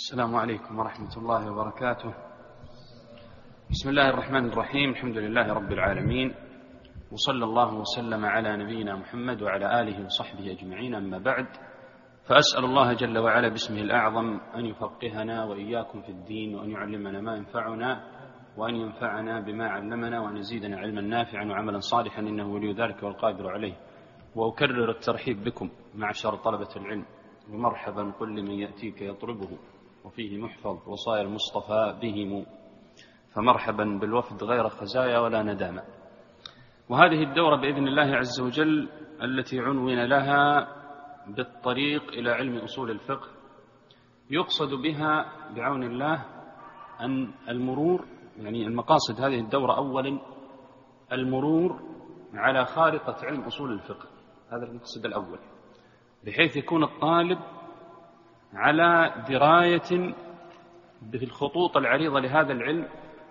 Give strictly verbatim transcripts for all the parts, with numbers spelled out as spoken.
السلام عليكم ورحمة الله وبركاته. بسم الله الرحمن الرحيم. الحمد لله رب العالمين، وصلى الله وسلم على نبينا محمد وعلى آله وصحبه أجمعين، أما بعد، فأسأل الله جل وعلا باسمه الأعظم أن يفقهنا وإياكم في الدين، وأن يعلمنا ما ينفعنا، وأن ينفعنا بما علمنا، وأن يزيدنا علما نافعا وعملا صالحا، إنه ولي ذلك والقادر عليه. وأكرر الترحيب بكم معشر طلبة العلم، ومرحبا كل من يأتيك يطلبه وفيه محفظ وصايا المصطفى بهم، فمرحبا بالوفد غير خزايا ولا ندامة. وهذه الدورة بإذن الله عز وجل التي عنون لها بالطريق إلى علم أصول الفقه، يقصد بها بعون الله أن المرور، يعني المقاصد هذه الدورة أولا المرور على خارطة علم أصول الفقه، هذا المقصد الأول، بحيث يكون الطالب على دراية بالخطوط العريضة لهذا العلم.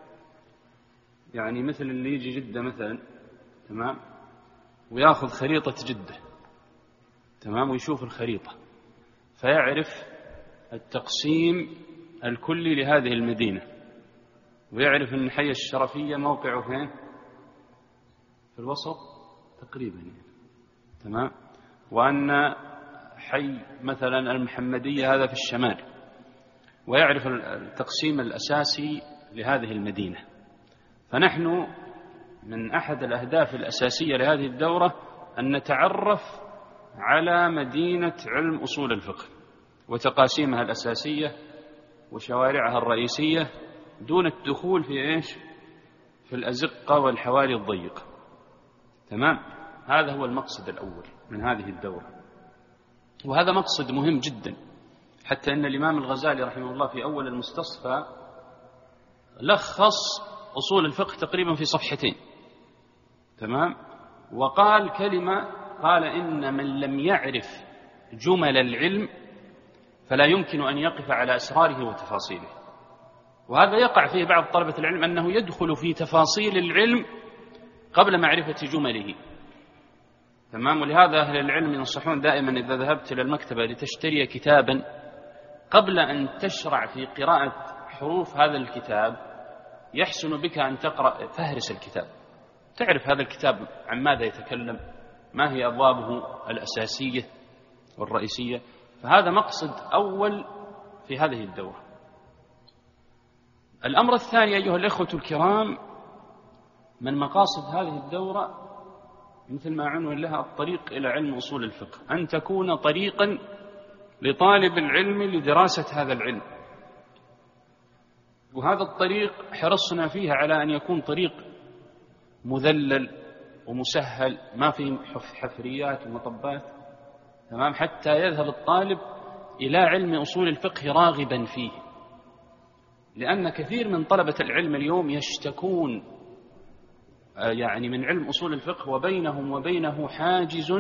يعني مثل اللي يجي جدة مثلا، تمام، ويأخذ خريطة جدة، تمام، ويشوف الخريطة فيعرف التقسيم الكلي لهذه المدينة، ويعرف أن حي الشرفية موقعه فين؟ في الوسط تقريبا، يعني تمام، وأن حي مثلا المحمدية هذا في الشمال، ويعرف التقسيم الأساسي لهذه المدينة. فنحن من أحد الأهداف الأساسية لهذه الدورة أن نتعرف على مدينة علم أصول الفقه وتقاسيمها الأساسية وشوارعها الرئيسية، دون الدخول في إيش؟ في الأزقة والحواري الضيقة. تمام، هذا هو المقصد الأول من هذه الدورة، وهذا مقصد مهم جدا، حتى أن الإمام الغزالي رحمه الله في أول المستصفى لخص أصول الفقه تقريبا في صفحتين، تمام، وقال كلمة، قال إن من لم يعرف جمل العلم فلا يمكن أن يقف على أسراره وتفاصيله. وهذا يقع فيه بعض طلبة العلم، أنه يدخل في تفاصيل العلم قبل معرفة جمله، تمام. ولهذا أهل العلم ينصحون دائما إذا ذهبت إلى المكتبة لتشتري كتابا، قبل أن تشرع في قراءة حروف هذا الكتاب يحسن بك أن تقرأ فهرس الكتاب، تعرف هذا الكتاب عن ماذا يتكلم، ما هي أبوابه الأساسية والرئيسية. فهذا مقصد أول في هذه الدورة. الأمر الثاني أيها الأخوة الكرام، من مقاصد هذه الدورة مثل ما عنوان لها الطريق إلى علم أصول الفقه، أن تكون طريقا لطالب العلم لدراسة هذا العلم. وهذا الطريق حرصنا فيه على أن يكون طريق مذلل ومسهل، ما فيه حفريات ومطبات، تمام، حتى يذهب الطالب إلى علم أصول الفقه راغبا فيه. لأن كثير من طلبة العلم اليوم يشتكون يعني من علم أصول الفقه، وبينهم وبينه حاجز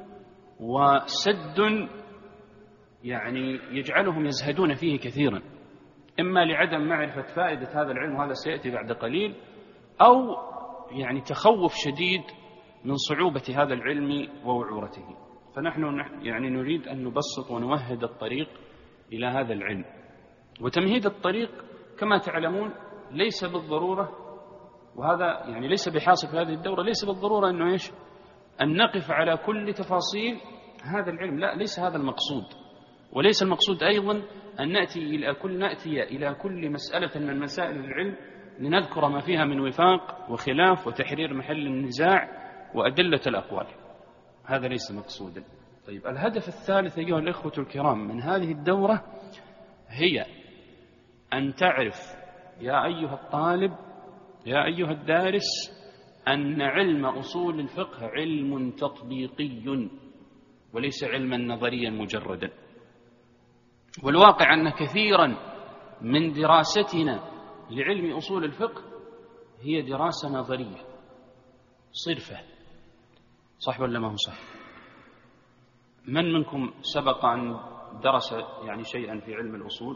وسد يعني يجعلهم يزهدون فيه كثيرا، إما لعدم معرفة فائدة هذا العلم، وهذا سيأتي بعد قليل، أو يعني تخوف شديد من صعوبة هذا العلم ووعورته. فنحن يعني نريد أن نبسط ونمهد الطريق إلى هذا العلم. وتمهيد الطريق كما تعلمون ليس بالضرورة، وهذا يعني ليس بحاصل في هذه الدورة، ليس بالضرورة أنه إيش؟ أن نقف على كل تفاصيل هذا العلم، لا، ليس هذا المقصود. وليس المقصود أيضا أن نأتي إلى كل نأتي إلى كل مسألة من مسائل العلم لنذكر ما فيها من وفاق وخلاف وتحرير محل النزاع وأدلة الأقوال، هذا ليس مقصودا. طيب، الهدف الثالث أيها الإخوة الكرام من هذه الدورة هي أن تعرف يا أيها الطالب، يا أيها الدارس، أن علم أصول الفقه علم تطبيقي وليس علما نظريا مجردا. والواقع أن كثيرا من دراستنا لعلم أصول الفقه هي دراسة نظرية صرفة، صح ولا ما هو صح؟ من منكم سبق أن درس يعني شيئا في علم الأصول؟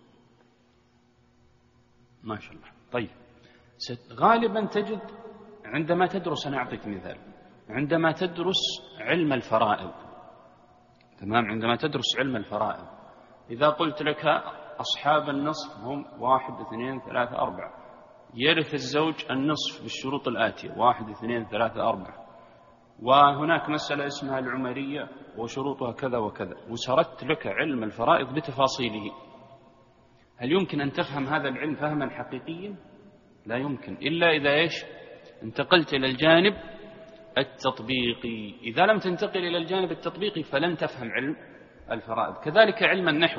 ما شاء الله. طيب، غالبا تجد عندما تدرس، أنا أعطيك مثال، عندما تدرس علم الفرائض، تمام، عندما تدرس علم الفرائض، إذا قلت لك أصحاب النصف هم واحد اثنين ثلاثة أربعة. يرث الزوج النصف بالشروط الآتية: واحد اثنين ثلاثة أربعة. وهناك مسألة اسمها العمرية وشروطها كذا وكذا، وسردت لك علم الفرائض بتفاصيله. هل يمكن أن تفهم هذا العلم فهما حقيقيا؟ لا يمكن، إلا إذا إيش؟ انتقلت إلى الجانب التطبيقي. إذا لم تنتقل إلى الجانب التطبيقي فلن تفهم علم الفرائض. كذلك علم النحو،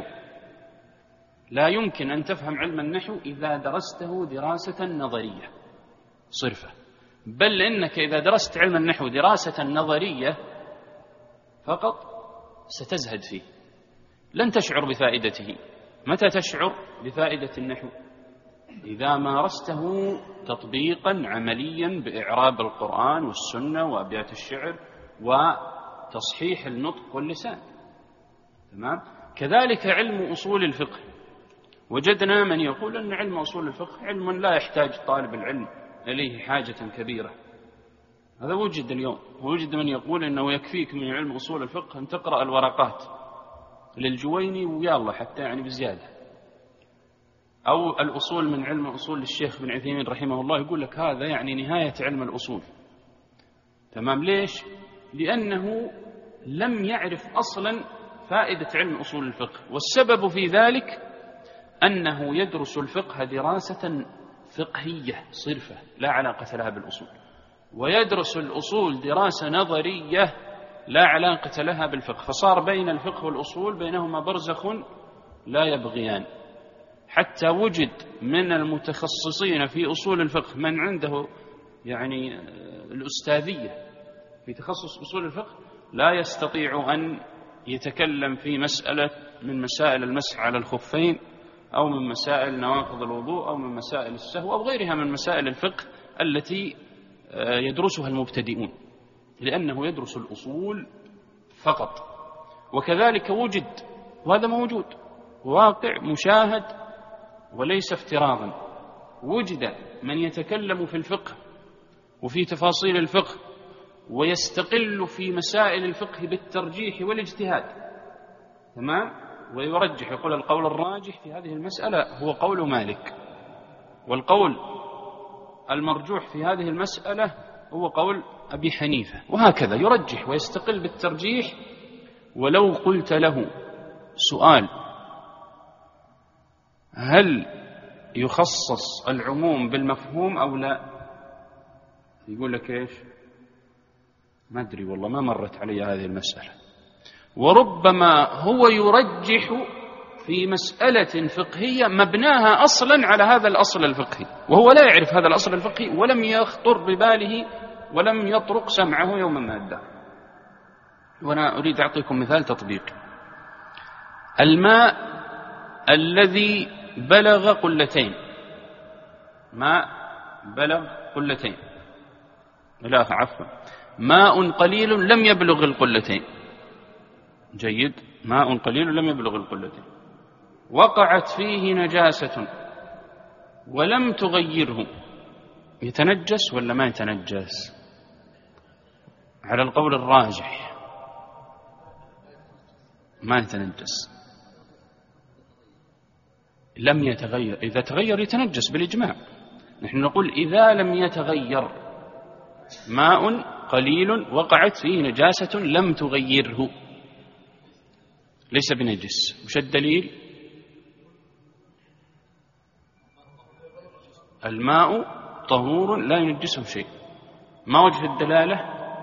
لا يمكن أن تفهم علم النحو إذا درسته دراسة نظرية صرفة، بل إنك إذا درست علم النحو دراسة نظرية فقط ستزهد فيه، لن تشعر بفائدته. متى تشعر بفائدة النحو؟ إذا مارسته تطبيقا عمليا بإعراب القرآن والسنة وأبيات الشعر وتصحيح النطق واللسان. تمام؟ كذلك علم أصول الفقه، وجدنا من يقول أن علم أصول الفقه علم لا يحتاج طالب العلم إليه حاجة كبيرة. هذا وجد اليوم، ووجد من يقول أنه يكفيك من علم أصول الفقه أن تقرأ الورقات للجويني ويا الله حتى يعني بزيادة، أو الأصول من علم أصول الشيخ بن عثيمين رحمه الله، يقول لك هذا يعني نهاية علم الأصول. تمام؟ ليش؟ لأنه لم يعرف أصلا فائدة علم أصول الفقه، والسبب في ذلك أنه يدرس الفقه دراسة فقهية صرفة لا علاقة لها بالأصول، ويدرس الأصول دراسة نظرية لا علاقة لها بالفقه، فصار بين الفقه والأصول بينهما برزخ لا يبغيان. حتى وجد من المتخصصين في أصول الفقه من عنده يعني الأستاذية في تخصص أصول الفقه لا يستطيع أن يتكلم في مسألة من مسائل المسح على الخفين، أو من مسائل نواقض الوضوء، أو من مسائل السهو، أو غيرها من مسائل الفقه التي يدرسها المبتدئون، لأنه يدرس الأصول فقط. وكذلك وجد، وهذا موجود واقع مشاهد وليس افتراضا، وجد من يتكلم في الفقه وفي تفاصيل الفقه ويستقل في مسائل الفقه بالترجيح والاجتهاد. تمام؟ ويرجح، يقول القول الراجح في هذه المسألة هو قول مالك، والقول المرجوح في هذه المسألة هو قول أبي حنيفة، وهكذا يرجح ويستقل بالترجيح. ولو قلت له سؤال: هل يخصص العموم بالمفهوم أو لا؟ يقول لك إيش؟ ما أدري والله، ما مرت علي هذه المسألة. وربما هو يرجح في مسألة فقهية مبناها أصلا على هذا الأصل الفقهي، وهو لا يعرف هذا الأصل الفقهي ولم يخطر بباله ولم يطرق سمعه يوما ما الدهر. وأنا أريد أعطيكم مثال تطبيقي. الماء الذي بلغ قلتين، ماء بلغ قلتين، لا عفوا، ماء قليل لم يبلغ القلتين. جيد، ماء قليل لم يبلغ القلتين، وقعت فيه نجاسة ولم تغيره، يتنجس ولا ما يتنجس؟ على القول الراجح ما يتنجس، لم يتغير. إذا تغير يتنجس بالإجماع. نحن نقول إذا لم يتغير ماء قليل وقعت فيه نجاسة لم تغيره ليس بنجس. وش الدليل؟ الماء طهور لا ينجسه شيء. ما وجه الدلالة؟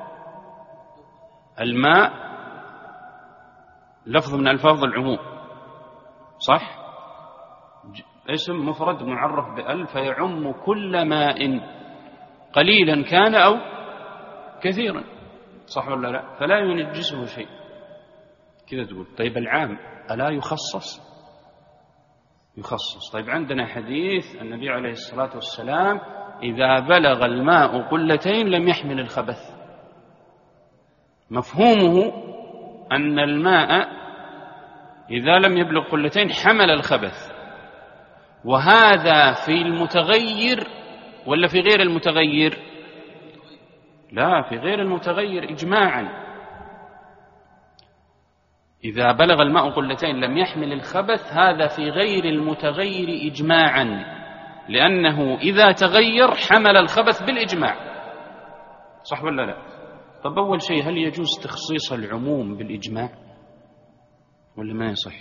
الماء لفظ من ألفاظ العموم، صح؟ اسم مفرد معرف بأل فيعم كل ماء قليلا كان أو كثيرا، صح ولا لا؟ فلا ينجسه شيء. كذا تقول. طيب العام ألا يخصص؟ يخصص. طيب عندنا حديث النبي عليه الصلاة والسلام: إذا بلغ الماء قلتين لم يحمل الخبث. مفهومه أن الماء إذا لم يبلغ قلتين حمل الخبث، وهذا في المتغير ولا في غير المتغير؟ لا، في غير المتغير إجماعا. إذا بلغ الماء قلتين لم يحمل الخبث، هذا في غير المتغير إجماعا، لأنه إذا تغير حمل الخبث بالإجماع. صح ولا لا؟ طب أول شيء، هل يجوز تخصيص العموم بالإجماع ولا ما يصح؟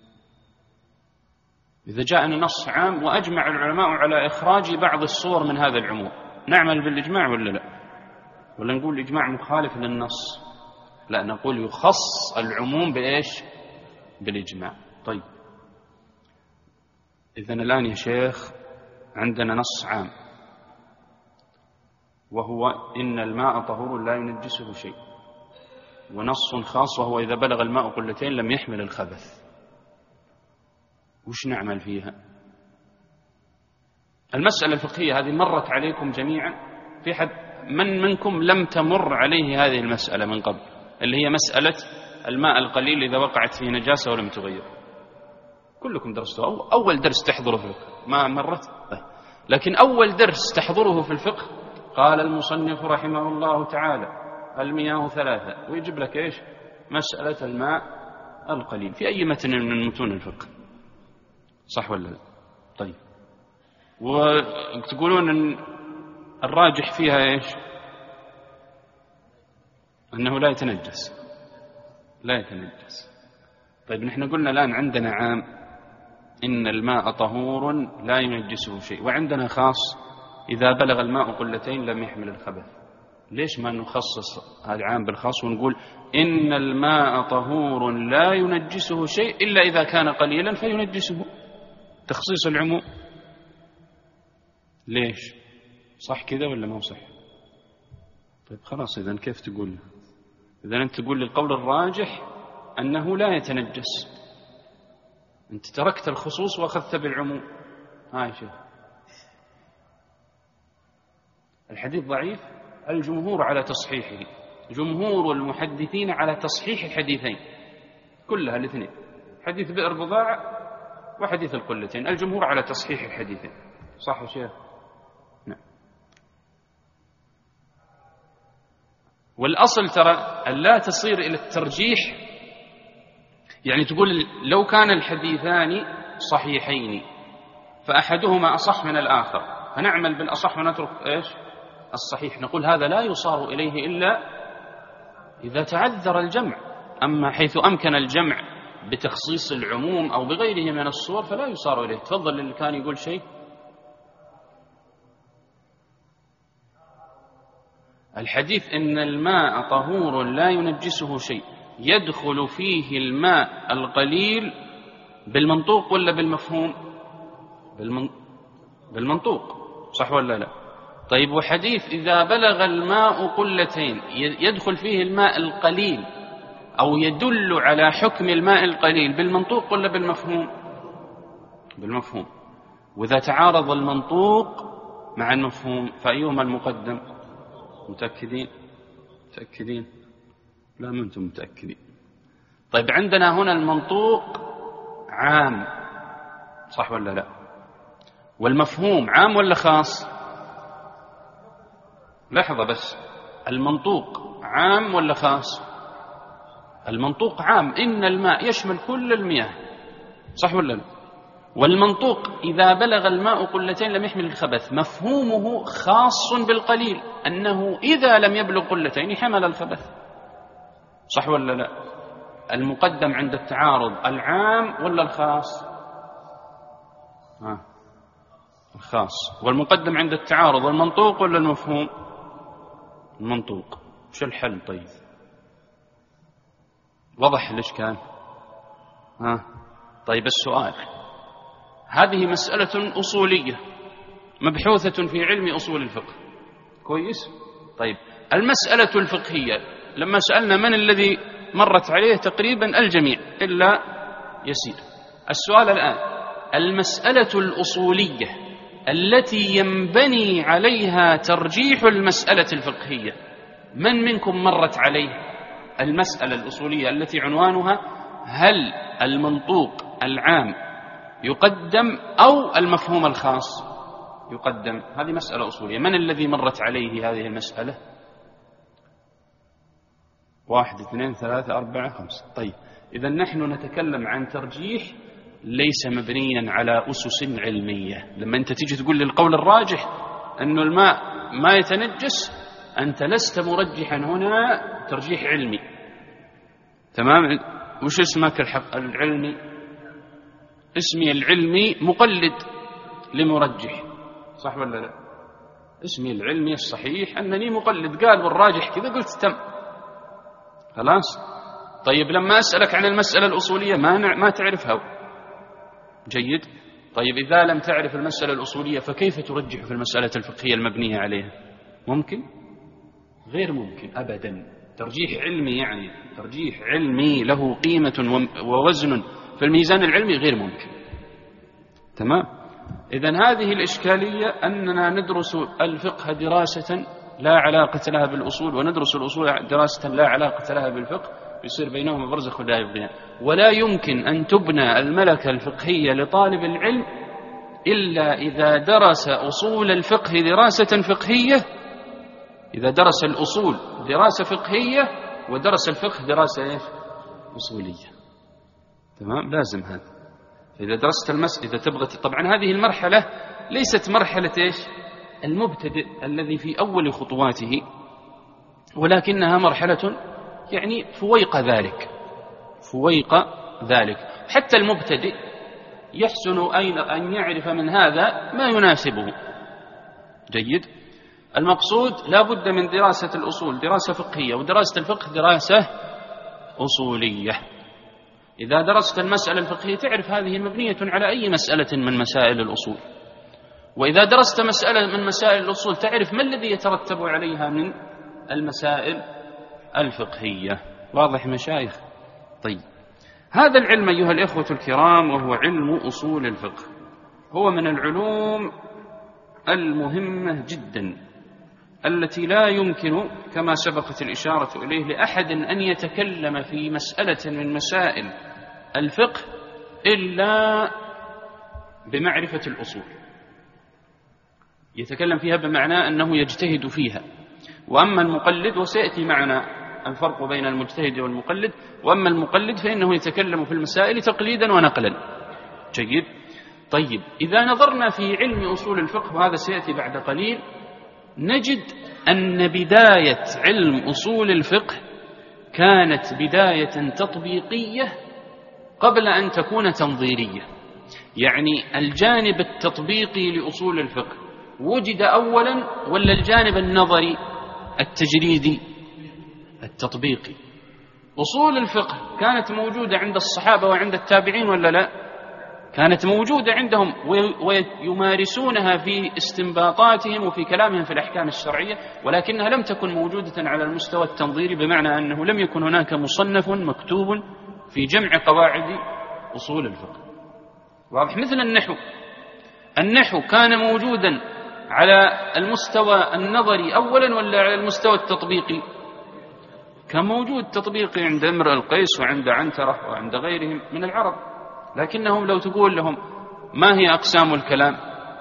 إذا جاءنا نص عام وأجمع العلماء على إخراج بعض الصور من هذا العموم، نعمل بالإجماع ولا لا؟ ولا نقول الإجماع مخالف للنص؟ لا، نقول يخص العموم بإيش؟ بالإجماع. طيب إذن الآن يا شيخ عندنا نص عام وهو إن الماء طهور لا ينجسه شيء، ونص خاص وهو إذا بلغ الماء قلتين لم يحمل الخبث. وش نعمل فيها؟ المسألة الفقهية هذه مرت عليكم جميعا؟ في حد من منكم لم تمر عليه هذه المسألة من قبل، اللي هي مسألة الماء القليل إذا وقعت فيه نجاسة ولم تغير؟ كلكم درستوا، أول درس تحضره في الفقه ما مرت، لكن أول درس تحضره في الفقه قال المصنف رحمه الله تعالى المياه ثلاثة، ويجيب لك إيش؟ مسألة الماء القليل في أي متن من متون الفقه. صح ولا لا؟ طيب، وتقولون أن الراجح فيها إيش؟ أنه لا يتنجس، لا يتنجس. طيب نحن قلنا الآن عندنا عام إن الماء طهور لا ينجسه شيء، وعندنا خاص إذا بلغ الماء قلتين لم يحمل الخبث. ليش ما نخصص هذا العام بالخاص ونقول إن الماء طهور لا ينجسه شيء إلا إذا كان قليلا فينجسه؟ تخصيص العموم. ليش؟ صح كذا ولا ما هو صح؟ طيب خلاص، إذن كيف تقول؟ إذن أنت تقول القول الراجح أنه لا يتنجس، أنت تركت الخصوص وأخذت بالعموم. هاي شيء الحديث ضعيف، الجمهور على تصحيحه، جمهور المحدثين على تصحيح الحديثين كلها الاثنين، حديث بئر بضاعة وحديث القلتين، الجمهور على تصحيح الحديثين. صح يا شيخ؟ نعم. والأصل ترى أن لا تصير إلى الترجيح، يعني تقول لو كان الحديثان صحيحين فأحدهما أصح من الآخر فنعمل بالأصح ونترك إيش؟ الصحيح. نقول هذا لا يصار إليه إلا إذا تعذر الجمع، أما حيث أمكن الجمع بتخصيص العموم أو بغيره من الصور فلا يصار إليه. تفضل اللي كان يقول شيء. الحديث إن الماء طهور لا ينجسه شيء يدخل فيه الماء القليل بالمنطوق ولا بالمفهوم؟ بالمن... بالمنطوق. صح ولا لا؟ طيب، وحديث إذا بلغ الماء قلتين يدخل فيه الماء القليل أو يدل على حكم الماء القليل بالمنطوق ولا بالمفهوم؟ بالمفهوم. وإذا تعارض المنطوق مع المفهوم فأيهما المقدم؟ متأكدين؟ متأكدين؟ لا، ما أنتم متأكدين. طيب، عندنا هنا المنطوق عام، صح ولا لا؟ والمفهوم عام ولا خاص؟ لحظة بس، المنطوق عام ولا خاص؟ المنطوق عام، إن الماء يشمل كل المياه، صح ولا لا؟ والمنطوق إذا بلغ الماء قلتين لم يحمل الخبث، مفهومه خاص بالقليل، أنه إذا لم يبلغ قلتين حمل الخبث، صح ولا لا؟ المقدم عند التعارض العام ولا الخاص؟ آه. الخاص. والمقدم عند التعارض المنطوق ولا المفهوم؟ المنطوق. وش الحل؟ طيب وضح الإشكال؟ ها. طيب السؤال، هذه مسألة أصولية مبحوثة في علم أصول الفقه، كويس؟ طيب المسألة الفقهية لما سألنا من الذي مرت عليه تقريبا الجميع إلا يسير. السؤال الآن، المسألة الأصولية التي ينبني عليها ترجيح المسألة الفقهية، من منكم مرت عليه المسألة الأصولية التي عنوانها هل المنطوق العام يقدم أو المفهوم الخاص يقدم؟ هذه مسألة أصولية، من الذي مرت عليه هذه المسألة؟ واحد اثنين ثلاثة أربعة خمسة. طيب إذا نحن نتكلم عن ترجيح ليس مبنيا على أسس علمية. لما أنت تيجي تقول لي القول الراجح أنه الماء ما يتنجس، أنت لست مرجحا هنا ترجيح علمي. تمام؟ وش اسمك الحق العلمي؟ اسمي العلمي مقلد لمرجح، صح ولا لا؟ اسمي العلمي الصحيح أنني مقلد، قال والراجح كذا قلت تم، خلاص. طيب لما أسألك عن المسألة الأصولية ما ما تعرفها، جيد. طيب إذا لم تعرف المسألة الأصولية فكيف ترجح في المسألة الفقهية المبنية عليها؟ ممكن؟ غير ممكن أبدا. ترجيح علمي يعني ترجيح علمي له قيمة ووزن في الميزان العلمي غير ممكن. تمام؟ إذن هذه الإشكالية أننا ندرس الفقه دراسة لا علاقة لها بالأصول، وندرس الأصول دراسة لا علاقة لها بالفقه، يصير بينهما برزخ لا يبغيان. ولا يمكن أن تبنى الملكة الفقهية لطالب العلم إلا إذا درس أصول الفقه دراسة فقهية، إذا درس الأصول دراسة فقهية ودرس الفقه دراسة إيش؟ أصولية. تمام؟ لازم هذا. إذا درست المس إذا تبغى، طبعا هذه المرحلة ليست مرحلة إيش؟ المبتدئ الذي في أول خطواته، ولكنها مرحلة يعني فويق ذلك، فويق ذلك. حتى المبتدئ يحسن أين أن يعرف من هذا ما يناسبه. جيد. المقصود لا بد من دراسة الأصول دراسة فقهية، ودراسة الفقه دراسة أصولية. إذا درست المسألة الفقهية تعرف هذه مبنية على أي مسألة من مسائل الأصول، وإذا درست مسألة من مسائل الأصول تعرف ما الذي يترتب عليها من المسائل الفقهية. واضح مشايخ؟ طيب، هذا العلم أيها الإخوة الكرام وهو علم أصول الفقه هو من العلوم المهمة جدا التي لا يمكن كما سبقت الإشارة إليه لأحد أن يتكلم في مسألة من مسائل الفقه إلا بمعرفة الأصول. يتكلم فيها بمعنى أنه يجتهد فيها. وأما المقلد، وسيأتي معنا الفرق بين المجتهد والمقلد، وأما المقلد فإنه يتكلم في المسائل تقليدا ونقلا. جيد. طيب، إذا نظرنا في علم أصول الفقه، وهذا سيأتي بعد قليل، نجد أن بداية علم أصول الفقه كانت بداية تطبيقية قبل أن تكون تنظيرية. يعني الجانب التطبيقي لأصول الفقه وجد أولا، ولا الجانب النظري التجريدي التطبيقي؟ أصول الفقه كانت موجودة عند الصحابة وعند التابعين ولا لا؟ كانت موجودة عندهم ويمارسونها في استنباطاتهم وفي كلامهم في الأحكام الشرعية، ولكنها لم تكن موجودة على المستوى التنظيري، بمعنى أنه لم يكن هناك مصنف مكتوب في جمع قواعد أصول الفقه. واضح؟ مثل النحو. النحو كان موجودا على المستوى النظري أولا ولا على المستوى التطبيقي؟ كان موجود تطبيقي عند امرئ القيس وعند عنترة وعند غيرهم من العرب، لكنهم لو تقول لهم ما هي أقسام الكلام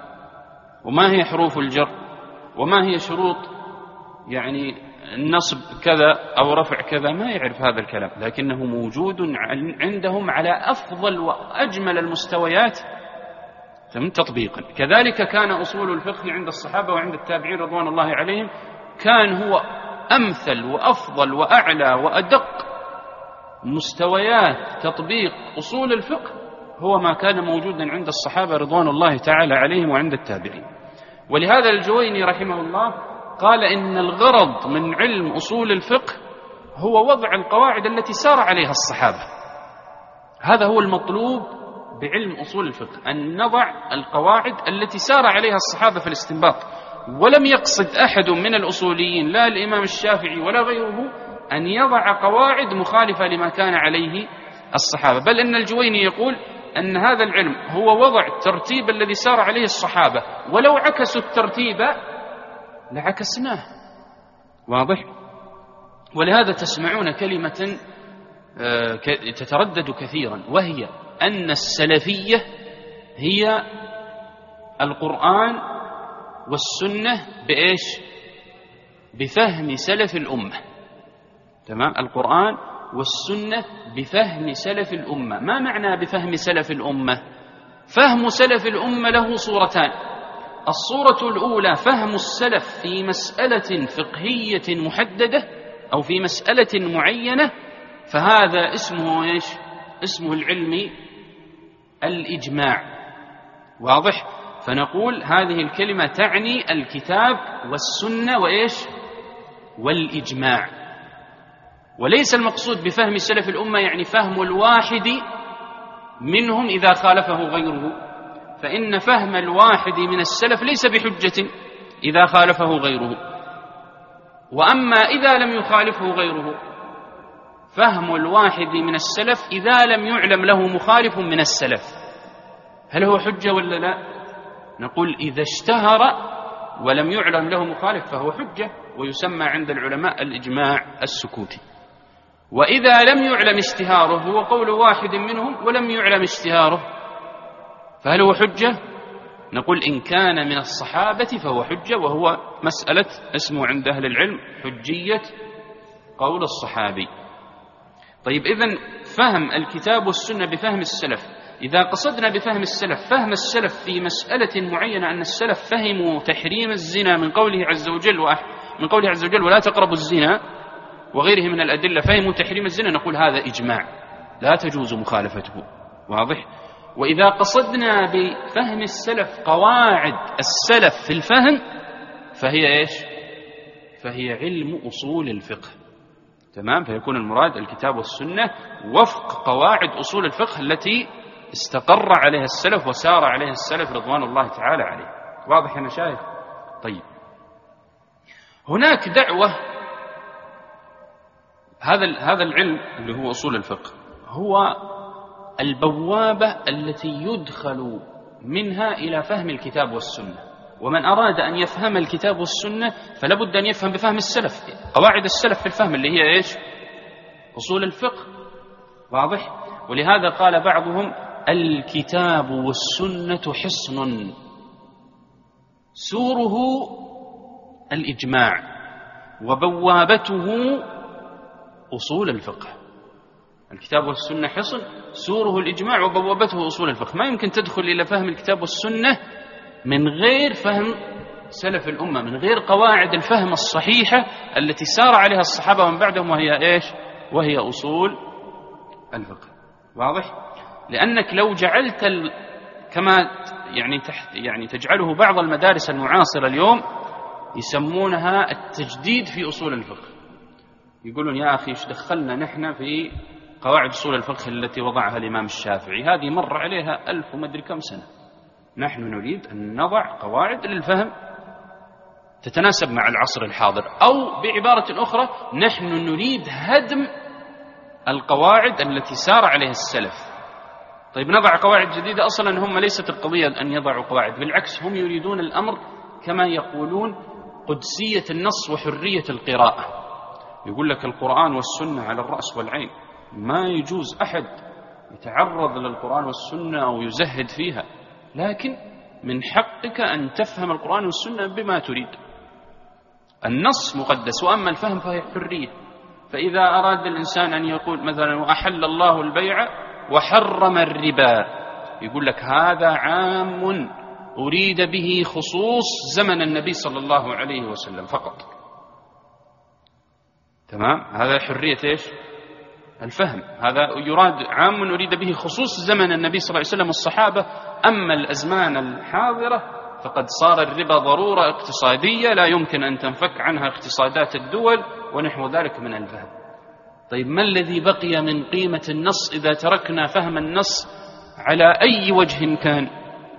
وما هي حروف الجر وما هي شروط يعني النصب كذا أو رفع كذا، ما يعرف هذا الكلام، لكنه موجود عندهم على أفضل وأجمل المستويات تطبيقا. كذلك كان أصول الفقه عند الصحابة وعند التابعين رضوان الله عليهم، كان هو أمثل وأفضل وأعلى وأدق مستويات تطبيق أصول الفقه هو ما كان موجودا عند الصحابة رضوان الله تعالى عليهم وعند التابعين. ولهذا الجويني رحمه الله قال إن الغرض من علم أصول الفقه هو وضع القواعد التي سار عليها الصحابة. هذا هو المطلوب بعلم أصول الفقه، أن نضع القواعد التي سار عليها الصحابة في الاستنباط. ولم يقصد أحد من الأصوليين لا الإمام الشافعي ولا غيره أن يضع قواعد مخالفة لما كان عليه الصحابة، بل إن الجويني يقول أن هذا العلم هو وضع الترتيب الذي سار عليه الصحابة، ولو عكسوا الترتيب لعكسناه. واضح؟ ولهذا تسمعون كلمة تتردد كثيرا، وهي أن السلفية هي القرآن والسنة بإيش؟ بفهم سلف الأمة. تمام؟ القرآن والسنة بفهم سلف الأمة. ما معنى بفهم سلف الأمة؟ فهم سلف الأمة له صورتان. الصورة الأولى فهم السلف في مسألة فقهية محددة أو في مسألة معينة، فهذا اسمه إيش؟ اسمه العلمي الإجماع. واضح؟ فنقول هذه الكلمة تعني الكتاب والسنة وإيش؟ والإجماع. وليس المقصود بفهم سلف الأمة يعني فهم الواحد منهم إذا خالفه غيره، فإن فهم الواحد من السلف ليس بحجة إذا خالفه غيره. وأما إذا لم يخالفه غيره، فهم الواحد من السلف إذا لم يعلم له مخالف من السلف، هل هو حجة ولا لا؟ نقول إذا اشتهر ولم يعلم له مخالف فهو حجة، ويسمى عند العلماء الإجماع السكوتي. وإذا لم يعلم اشتهاره، هو قول واحد منهم ولم يعلم اشتهاره، فهل هو حجة؟ نقول إن كان من الصحابة فهو حجة، وهو مسألة اسمه عند أهل العلم حجية قول الصحابي. طيب إذن فهم الكتاب والسنة بفهم السلف، إذا قصدنا بفهم السلف فهم السلف في مسألة معينة، أن السلف فهموا تحريم الزنا من قوله عز وجل من قوله عز وجل ولا تقربوا الزنا وغيره من الأدلة، فهموا تحريم الزنا، نقول هذا إجماع لا تجوز مخالفته. واضح؟ وإذا قصدنا بفهم السلف قواعد السلف في الفهم فهي إيش؟ فهي علم أصول الفقه. تمام؟ فيكون المراد الكتاب والسنة وفق قواعد أصول الفقه التي استقر عليها السلف وسار عليها السلف رضوان الله تعالى عليه. واضح يا مشايخ؟ طيب، هناك دعوة، هذا هذا العلم اللي هو أصول الفقه هو البوابة التي يدخل منها إلى فهم الكتاب والسنة، ومن أراد أن يفهم الكتاب والسنة فلا بد أن يفهم بفهم السلف، قواعد السلف في الفهم اللي هي إيش؟ أصول الفقه. واضح؟ ولهذا قال بعضهم الكتاب والسنة حصن سوره الإجماع وبوابته أصول الفقه. الكتاب والسنة حصن سوره الإجماع وبوابته أصول الفقه. ما يمكن تدخل إلى فهم الكتاب والسنة من غير فهم سلف الأمة، من غير قواعد الفهم الصحيحة التي سار عليها الصحابة ومن بعدهم، وهي إيش؟ وهي أصول الفقه. واضح؟ لأنك لو جعلت ال... كما يعني تحت يعني تجعله بعض المدارس المعاصرة اليوم يسمونها التجديد في أصول الفقه، يقولون يا أخي إيش دخلنا نحن في قواعد أصول الفقه التي وضعها الإمام الشافعي، هذه مر عليها ألف ومدري كم سنة، نحن نريد أن نضع قواعد للفهم تتناسب مع العصر الحاضر، أو بعبارة أخرى نحن نريد هدم القواعد التي سار عليها السلف. طيب نضع قواعد جديدة، أصلا هم ليست القضية أن يضعوا قواعد، بالعكس هم يريدون الأمر كما يقولون قدسية النص وحرية القراءة. يقول لك القرآن والسنة على الرأس والعين، ما يجوز أحد يتعرض للقرآن والسنة أو يزهد فيها، لكن من حقك أن تفهم القرآن والسنة بما تريد. النص مقدس، وأما الفهم فهي حرية. فإذا أراد الإنسان أن يقول مثلا وأحل الله البيع وحرم الربا، يقول لك هذا عام أريد به خصوص زمن النبي صلى الله عليه وسلم فقط. تمام؟ هذا حرية إيش؟ الفهم، هذا يراد عام أريد به خصوص زمن النبي صلى الله عليه وسلم والصحابة. أما الأزمان الحاضرة فقد صار الربا ضرورة اقتصادية لا يمكن أن تنفك عنها اقتصادات الدول ونحو ذلك من الفهم. طيب ما الذي بقي من قيمة النص إذا تركنا فهم النص على أي وجه كان؟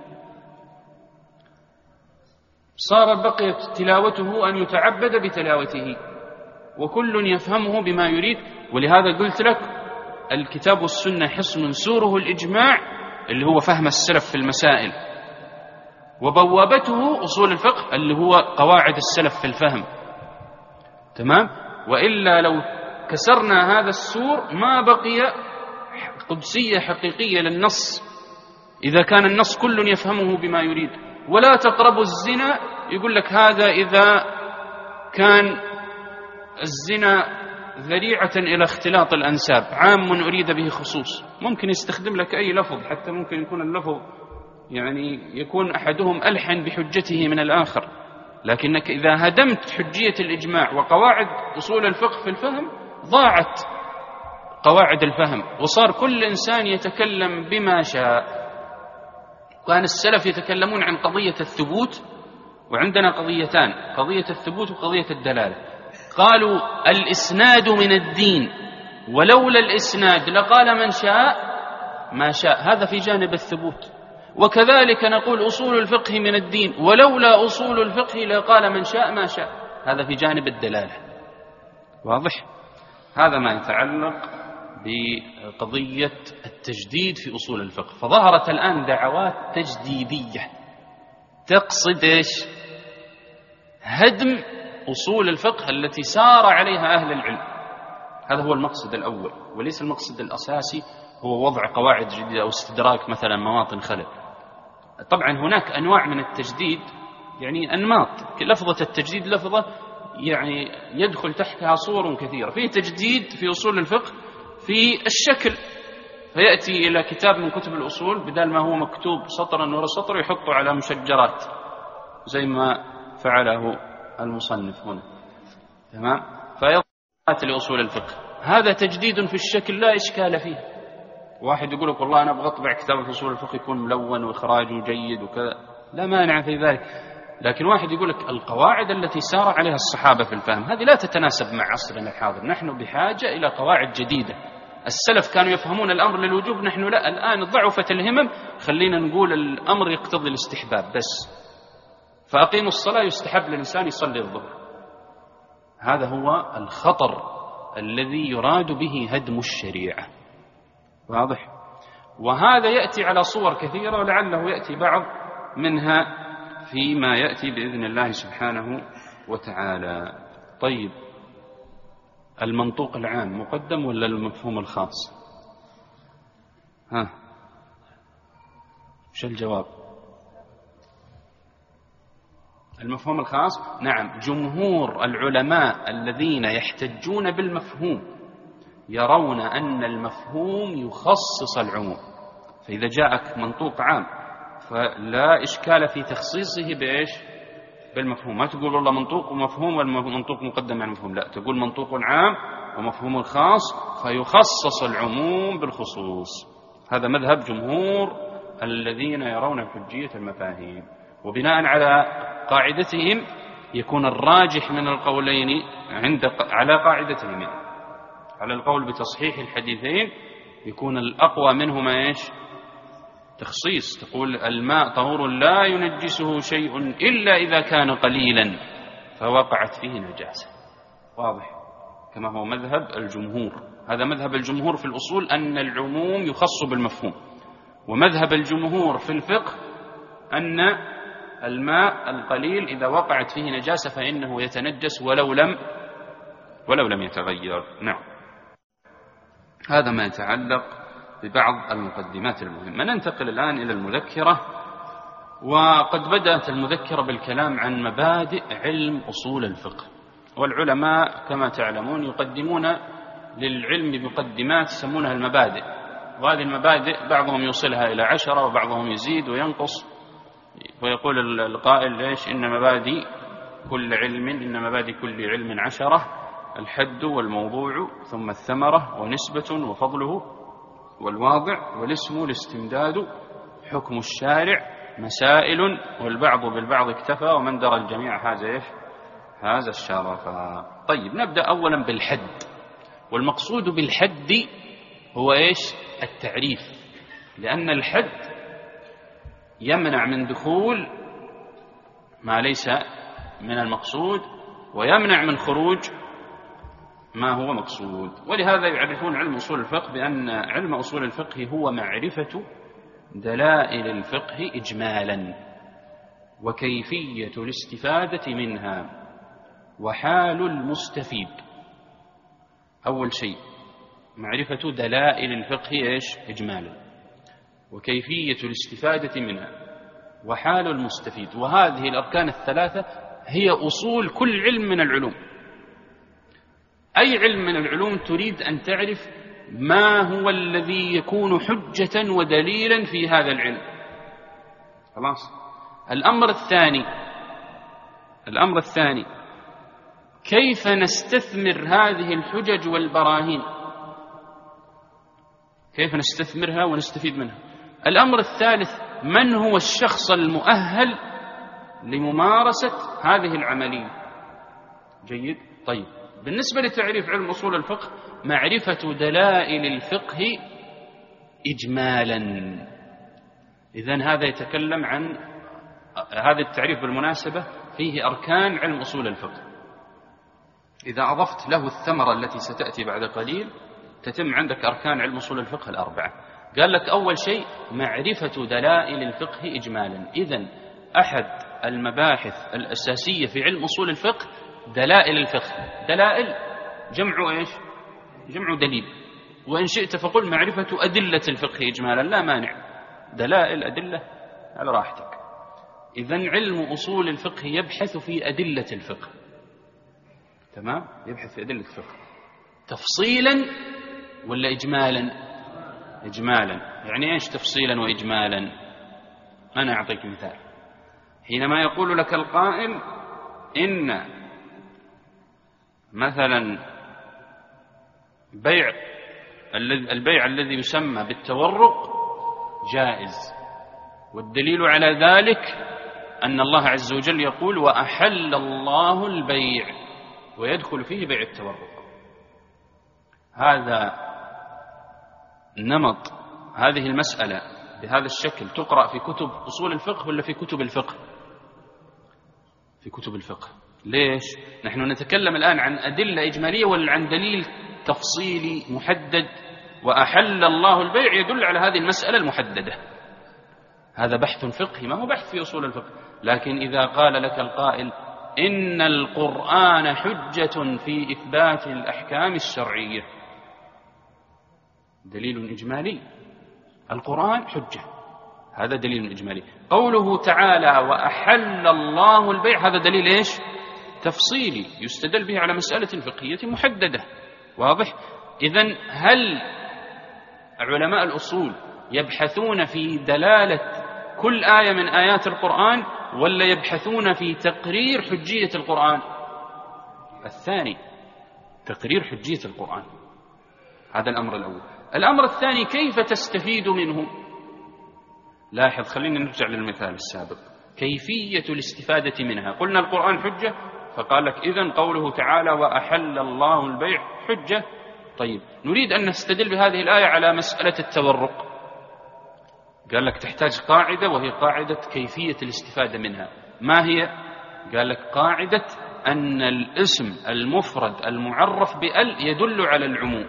صار بقيت تلاوته أن يتعبد بتلاوته، وكل يفهمه بما يريد. ولهذا قلت لك الكتاب والسنة حصن سوره الإجماع اللي هو فهم السلف في المسائل، وبوابته أصول الفقه اللي هو قواعد السلف في الفهم. تمام؟ وإلا لو كسرنا هذا السور ما بقي قدسية حقيقية للنص، إذا كان النص كل يفهمه بما يريد. ولا تقربوا الزنا، يقول لك هذا إذا كان الزنا ذريعة إلى اختلاط الأنساب، عام أريد به خصوص. ممكن يستخدم لك أي لفظ، حتى ممكن يكون اللفظ يعني يكون أحدهم ألحن بحجته من الآخر، لكنك إذا هدمت حجية الإجماع وقواعد أصول الفقه في الفهم ضاعت قواعد الفهم، وصار كل إنسان يتكلم بما شاء. كان السلف يتكلمون عن قضية الثبوت، وعندنا قضيتان، قضية الثبوت وقضية الدلالة. قالوا الإسناد من الدين، ولولا الإسناد لقال من شاء ما شاء، هذا في جانب الثبوت. وكذلك نقول أصول الفقه من الدين، ولولا أصول الفقه لقال من شاء ما شاء، هذا في جانب الدلالة. واضح؟ هذا ما يتعلق بقضية التجديد في أصول الفقه. فظهرت الآن دعوات تجديدية تقصد إيش؟ هدم أصول الفقه التي سار عليها أهل العلم. هذا هو المقصد الأول، وليس المقصد الأساسي هو وضع قواعد جديدة أو استدراك مثلا مواطن خلل. طبعا هناك أنواع من التجديد، يعني أنماط. لفظة التجديد لفظة يعني يدخل تحتها صور كثيرة. فيه تجديد في أصول الفقه في الشكل، فيأتي إلى كتاب من كتب الأصول بدل ما هو مكتوب سطرا ورا سطر يحطه على مشجرات زي ما فعله المصنف هنا، تمام؟ فيضبط لأصول الفقه. هذا تجديد في الشكل لا إشكال فيه. واحد يقول لك والله أنا أبغى أطبع كتاب في أصول الفقه يكون ملون وإخراجه جيد وكذا، لا مانع في ذلك. لكن واحد يقول لك القواعد التي سار عليها الصحابة في الفهم هذه لا تتناسب مع عصرنا الحاضر، نحن بحاجة إلى قواعد جديدة. السلف كانوا يفهمون الأمر للوجوب، نحن لا، الآن ضعفت الهمم، خلينا نقول الأمر يقتضي الاستحباب بس. فأقيموا الصلاة، يستحب للإنسان يصلي الظهر. هذا هو الخطر الذي يراد به هدم الشريعة. واضح؟ وهذا يأتي على صور كثيرة، ولعله يأتي بعض منها فيما يأتي بإذن الله سبحانه وتعالى. طيب، المنطوق العام مقدم ولا المفهوم الخاص؟ ها، شو الجواب؟ المفهوم الخاص. نعم، جمهور العلماء الذين يحتجون بالمفهوم يرون أن المفهوم يخصص العموم. فإذا جاءك منطوق عام فلا إشكال في تخصيصه بإيش؟ بالمفهوم. ما تقول والله منطوق ومفهوم والمنطوق مقدم على المفهوم، لا، تقول منطوق عام ومفهوم خاص فيخصص العموم بالخصوص. هذا مذهب جمهور الذين يرون حجية المفاهيم، وبناء على قاعدتهم يكون الراجح من القولين عند على قاعدتهم، على القول بتصحيح الحديثين يكون الأقوى منهما إيش؟ تخصيص. تقول الماء طهور لا ينجسه شيء إلا إذا كان قليلا فوقعت فيه نجاسة. واضح؟ كما هو مذهب الجمهور. هذا مذهب الجمهور في الأصول أن العموم يخص بالمفهوم، ومذهب الجمهور في الفقه أن الماء القليل إذا وقعت فيه نجاسة فإنه يتنجس ولو لم ولو لم يتغير. نعم، هذا ما يتعلق ببعض المقدمات المهمة. ننتقل الآن إلى المذكرة. وقد بدأت المذكرة بالكلام عن مبادئ علم أصول الفقه. والعلماء كما تعلمون يقدمون للعلم بمقدمات يسمونها المبادئ، وهذه المبادئ بعضهم يوصلها إلى عشرة وبعضهم يزيد وينقص. ويقول القائل ليش إن مبادئ كل علم إن مبادئ كل علم عشرة: الحد والموضوع ثم الثمرة ونسبة وفضله والواضع والاسم الاستمداد حكم الشارع مسائل والبعض بالبعض اكتفى ومن درى الجميع هذا ايش؟ هذا الشرف. طيب، نبدأ أولا بالحد. والمقصود بالحد هو ايش؟ التعريف، لأن الحد يمنع من دخول ما ليس من المقصود ويمنع من خروج ما هو مقصود. ولهذا يعرفون علم أصول الفقه بأن علم أصول الفقه هو معرفة دلائل الفقه إجمالا وكيفية الاستفادة منها وحال المستفيد. أول شيء معرفة دلائل الفقه إيش؟ إجمالا، وكيفية الاستفادة منها وحال المستفيد. وهذه الأركان الثلاثة هي أصول كل علم من العلوم. أي علم من العلوم تريد أن تعرف ما هو الذي يكون حجة ودليلا في هذا العلم. خلاص. الأمر الثاني الأمر الثاني كيف نستثمر هذه الحجج والبراهين، كيف نستثمرها ونستفيد منها. الأمر الثالث من هو الشخص المؤهل لممارسة هذه العملية. جيد. طيب، بالنسبة لتعريف علم أصول الفقه، معرفة دلائل الفقه إجمالا. إذن هذا يتكلم عن هذا التعريف بالمناسبة فيه أركان علم أصول الفقه، إذا أضفت له الثمرة التي ستأتي بعد قليل تتم عندك أركان علم أصول الفقه الأربعة. قال لك أول شيء معرفة دلائل الفقه إجمالا. إذن أحد المباحث الأساسية في علم أصول الفقه دلائل الفقه. دلائل جمع إيش؟ جمع دليل. وإن شئت فقل معرفة أدلة الفقه إجمالا، لا مانع، دلائل أدلة على راحتك. إذن علم أصول الفقه يبحث في أدلة الفقه. تمام؟ يبحث في أدلة الفقه تفصيلا ولا إجمالا؟ إجمالا. يعني إيش تفصيلا وإجمالا؟ أنا أعطيك مثال. حينما يقول لك القائل إن مثلا بيع البيع الذي يسمى بالتورق جائز، والدليل على ذلك أن الله عز وجل يقول وأحل الله البيع ويدخل فيه بيع التورق. هذا نمط هذه المسألة بهذا الشكل تقرأ في كتب أصول الفقه ولا في كتب الفقه؟ في كتب الفقه. ليش؟ نحن نتكلم الآن عن أدلة إجمالية ولا عن دليل تفصيلي محدد؟ وأحل الله البيع يدل على هذه المسألة المحددة. هذا بحث فقهي، ما هو بحث في أصول الفقه. لكن إذا قال لك القائل إن القرآن حجة في إثبات الأحكام الشرعية، دليل إجمالي. القرآن حجة، هذا دليل إجمالي. قوله تعالى وأحل الله البيع، هذا دليل إيش؟ تفصيلي يستدل به على مسألة فقهية محددة. واضح؟ إذن هل علماء الأصول يبحثون في دلالة كل آية من آيات القرآن ولا يبحثون في تقرير حجية القرآن؟ الثاني، تقرير حجية القرآن. هذا الأمر الأول. الأمر الثاني كيف تستفيد منه؟ لاحظ، خلينا نرجع للمثال السابق. كيفية الاستفادة منها. قلنا القرآن حجة، فقال لك إذن قوله تعالى وأحل الله البيع حجة. طيب، نريد أن نستدل بهذه الآية على مسألة التورق. قال لك تحتاج قاعدة، وهي قاعدة كيفية الاستفادة منها. ما هي؟ قال لك قاعدة أن الاسم المفرد المعرف بأل يدل على العموم.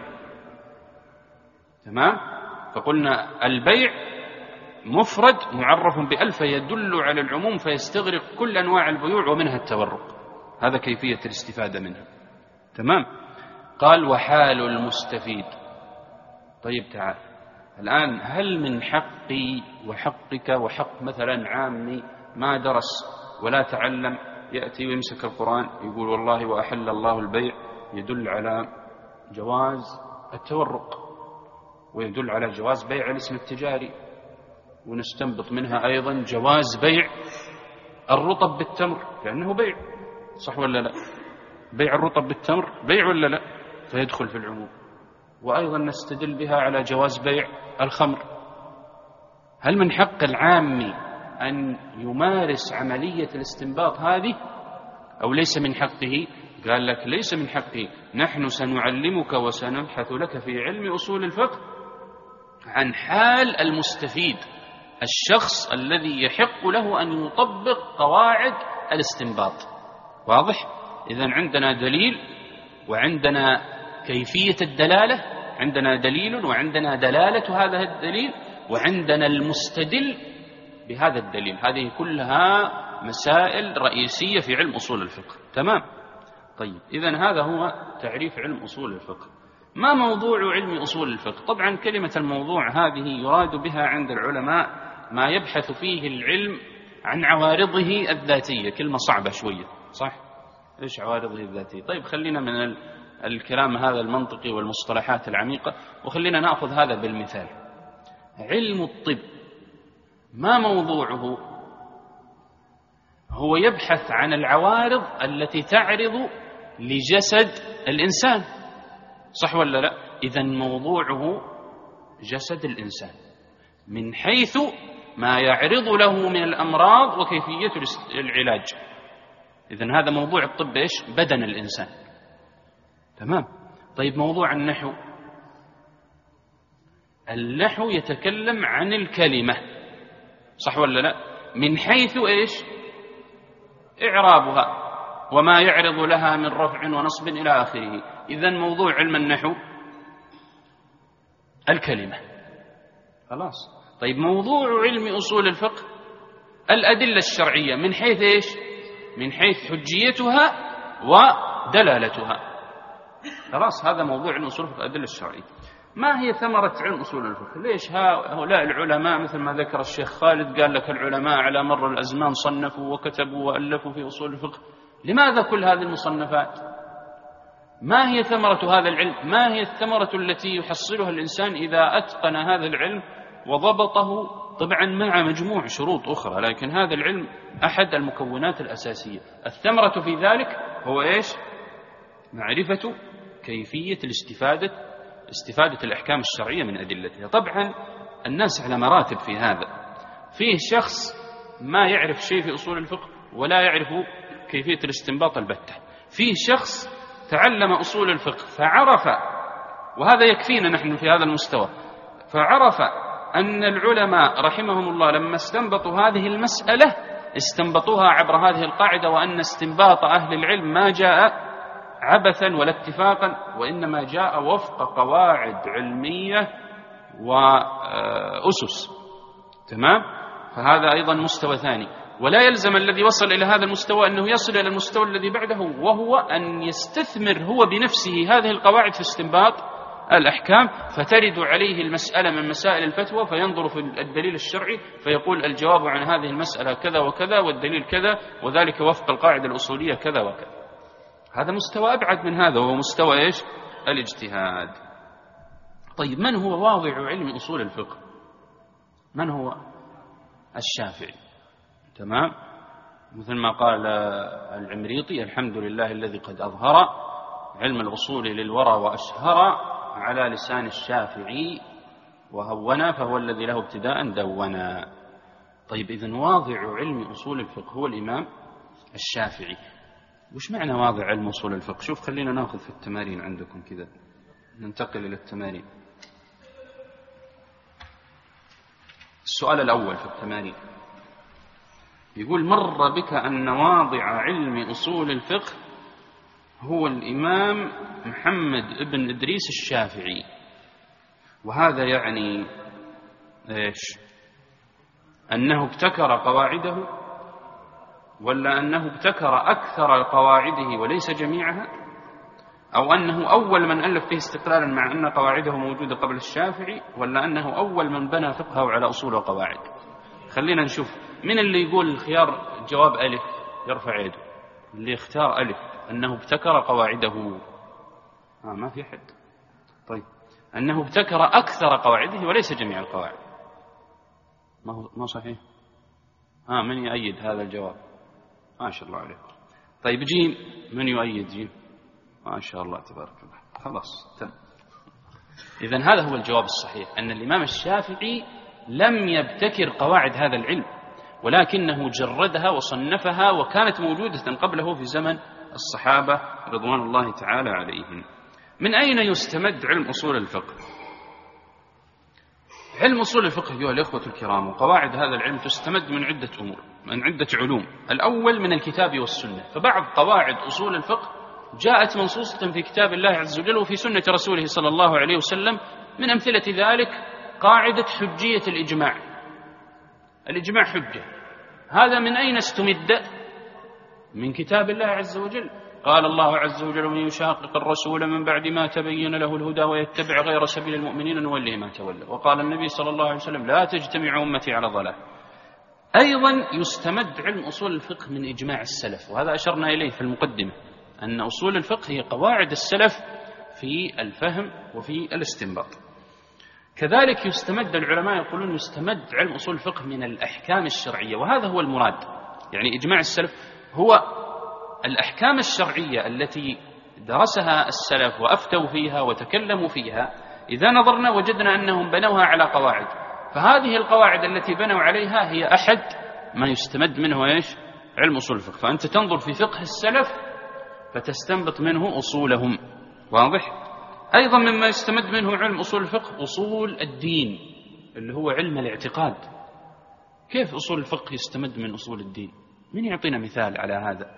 تمام؟ فقلنا البيع مفرد معرف بأل فيدل على العموم، فيستغرق كل أنواع البيوع ومنها التورق. هذا كيفية الاستفادة منها. تمام؟ قال وحال المستفيد. طيب تعال الآن، هل من حقي وحقك وحق مثلا عامي ما درس ولا تعلم يأتي ويمسك القرآن يقول والله وأحل الله البيع يدل على جواز التورق ويدل على جواز بيع الاسم التجاري، ونستنبط منها أيضا جواز بيع الرطب بالتمر لأنه بيع، صح ولا لا؟ بيع الرطب بالتمر بيع ولا لا؟ فيدخل في العموم. وأيضا نستدل بها على جواز بيع الخمر. هل من حق العامي أن يمارس عملية الاستنباط هذه أو ليس من حقه؟ قال لك ليس من حقه. نحن سنعلمك وسنبحث لك في علم أصول الفقه عن حال المستفيد، الشخص الذي يحق له أن يطبق قواعد الاستنباط. واضح؟ إذن عندنا دليل وعندنا كيفية الدلالة، عندنا دليل وعندنا دلالة هذا الدليل وعندنا المستدل بهذا الدليل. هذه كلها مسائل رئيسية في علم أصول الفقه. تمام؟ طيب، إذن هذا هو تعريف علم أصول الفقه. ما موضوع علم أصول الفقه؟ طبعا كلمة الموضوع هذه يراد بها عند العلماء ما يبحث فيه العلم عن عوارضه الذاتية. كلمة صعبة شوية، صح؟ إيش عوارضه الذاتية؟ طيب خلينا من الكلام هذا المنطقي والمصطلحات العميقة، وخلينا نأخذ هذا بالمثال. علم الطب ما موضوعه؟ هو يبحث عن العوارض التي تعرض لجسد الإنسان، صح ولا لا؟ إذن موضوعه جسد الإنسان من حيث ما يعرض له من الأمراض وكيفية العلاج. إذن هذا موضوع الطب إيش؟ بدن الإنسان. تمام. طيب موضوع النحو، النحو يتكلم عن الكلمة، صح ولا لا؟ من حيث إيش؟ إعرابها وما يعرض لها من رفع ونصب إلى آخره. إذن موضوع علم النحو الكلمة. خلاص. طيب موضوع علم أصول الفقه الأدلة الشرعية من حيث إيش؟ من حيث حجيتها ودلالتها. خلاص، هذا موضوع علم أصول الفقه الأدلة الشرعية. ما هي ثمرة علم أصول الفقه؟ ليش هؤلاء العلماء مثل ما ذكر الشيخ خالد قال لك العلماء على مر الأزمان صنفوا وكتبوا وألفوا في أصول الفقه؟ لماذا كل هذه المصنفات؟ ما هي ثمرة هذا العلم؟ ما هي الثمرة التي يحصلها الإنسان إذا أتقن هذا العلم وضبطه؟ طبعا مع مجموع شروط أخرى، لكن هذا العلم أحد المكونات الأساسية. الثمرة في ذلك هو إيش؟ معرفة كيفية الاستفادة استفادة الأحكام الشرعية من أدلتها. طبعا الناس على مراتب في هذا. فيه شخص ما يعرف شيء في أصول الفقه ولا يعرف كيفية الاستنباط البتة. فيه شخص تعلم أصول الفقه فعرف، وهذا يكفينا نحن في هذا المستوى، فعرف أن العلماء رحمهم الله لما استنبطوا هذه المسألة استنبطوها عبر هذه القاعدة، وأن استنباط أهل العلم ما جاء عبثا ولا اتفاقا، وإنما جاء وفق قواعد علمية وأسس. تمام؟ فهذا أيضا مستوى ثاني. ولا يلزم الذي وصل إلى هذا المستوى أنه يصل إلى المستوى الذي بعده، وهو أن يستثمر هو بنفسه هذه القواعد في استنباط الأحكام، فترد عليه المسألة من مسائل الفتوى فينظر في الدليل الشرعي فيقول الجواب عن هذه المسألة كذا وكذا والدليل كذا، وذلك وفق القاعدة الأصولية كذا وكذا. هذا مستوى أبعد من هذا، وهو مستوى إيش؟ الاجتهاد. طيب من هو واضع علم أصول الفقه؟ من هو؟ الشافعي. تمام؟ مثل ما قال العمريطي: الحمد لله الذي قد أظهر علم الأصول للورى وأشهر على لسان الشافعي وهونا، فهو الذي له ابتداء دونا. طيب إذن واضع علم أصول الفقه هو الإمام الشافعي. وش معنى واضع علم أصول الفقه؟ شوف، خلينا ناخذ في التمارين عندكم كذا، ننتقل إلى التمارين. السؤال الأول في التمارين يقول: مر بك أن واضع علم أصول الفقه هو الإمام محمد ابن إدريس الشافعي، وهذا يعني إيش؟ أنه ابتكر قواعده، ولا أنه ابتكر أكثر قواعده وليس جميعها، أو أنه أول من ألف فيه استقلالا مع أن قواعده موجودة قبل الشافعي، ولا أنه أول من بنى فقهه على أصول وقواعد؟ خلينا نشوف من اللي يقول الخيار جواب ألف يرفع يده. اللي اختار ألف أنه ابتكر قواعده، آه ما في حد. طيب أنه ابتكر أكثر قواعده وليس جميع القواعد، ما هو ما صحيح؟ آه من يؤيد هذا الجواب؟ ما شاء الله عليكم. طيب جيم، من يؤيد جيم؟ ما شاء الله تبارك الله. خلاص تم. إذن هذا هو الجواب الصحيح، أن الإمام الشافعي لم يبتكر قواعد هذا العلم، ولكنه جردها وصنفها، وكانت موجودة قبله في زمن الصحابة رضوان الله تعالى عليهم. من أين يستمد علم أصول الفقه؟ علم أصول الفقه أيها الإخوة الكرام وقواعد هذا العلم تستمد من عدة أمور، من عدة علوم. الأول من الكتاب والسنة، فبعض قواعد أصول الفقه جاءت منصوصة في كتاب الله عز وجل وفي سنة رسوله صلى الله عليه وسلم. من أمثلة ذلك قاعدة حجية الإجماع. الإجماع حجة، هذا من أين استمد؟ من كتاب الله عز وجل. قال الله عز وجل: من يشاقق الرسول من بعد ما تبين له الهدى ويتبع غير سبيل المؤمنين نوله ما تولى. وقال النبي صلى الله عليه وسلم: لا تجتمع أمتي على ضلال. أيضا يستمد علم أصول الفقه من إجماع السلف، وهذا أشرنا إليه في المقدمة. أن أصول الفقه هي قواعد السلف في الفهم وفي الاستنباط. كذلك يستمد، العلماء يقولون يستمد علم أصول الفقه من الأحكام الشرعية، وهذا هو المراد. يعني إجماع السلف هو الأحكام الشرعية التي درسها السلف وأفتوا فيها وتكلموا فيها، إذا نظرنا وجدنا أنهم بنوها على قواعد، فهذه القواعد التي بنوا عليها هي أحد ما يستمد منه إيش؟ علم أصول الفقه. فأنت تنظر في فقه السلف فتستنبط منه أصولهم. واضح؟ أيضا مما يستمد منه علم أصول الفقه أصول الدين اللي هو علم الاعتقاد. كيف أصول الفقه يستمد من أصول الدين؟ من يعطينا مثال على هذا؟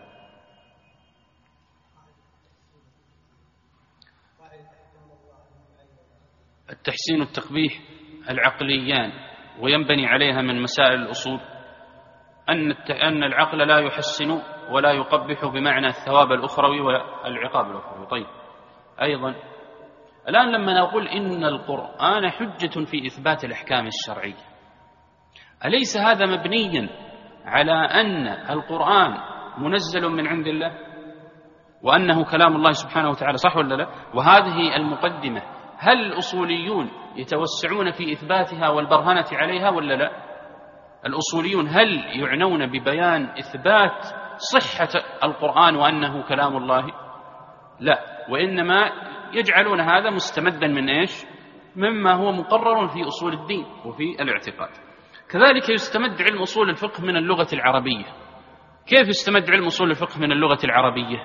التحسين والتقبيح العقليان، وينبني عليها من مسائل الأصول أن أن العقل لا يحسن ولا يقبح بمعنى الثواب الأخروي والعقاب الأخروي. طيب، أيضا الآن لما نقول إن القرآن حجة في إثبات الأحكام الشرعية، أليس هذا مبنيا على أن القرآن منزل من عند الله وأنه كلام الله سبحانه وتعالى، صح ولا لا؟ وهذه المقدمة هل الأصوليون يتوسعون في إثباتها والبرهنة عليها ولا لا؟ الأصوليون هل يعنون ببيان إثبات صحة القرآن وأنه كلام الله؟ لا، وإنما يجعلون هذا مستمدا من إيش؟ مما هو مقرر في أصول الدين وفي الاعتقاد. كذلك يستمد علم أصول الفقه من اللغة العربية. كيف يستمد علم أصول الفقه من اللغة العربية؟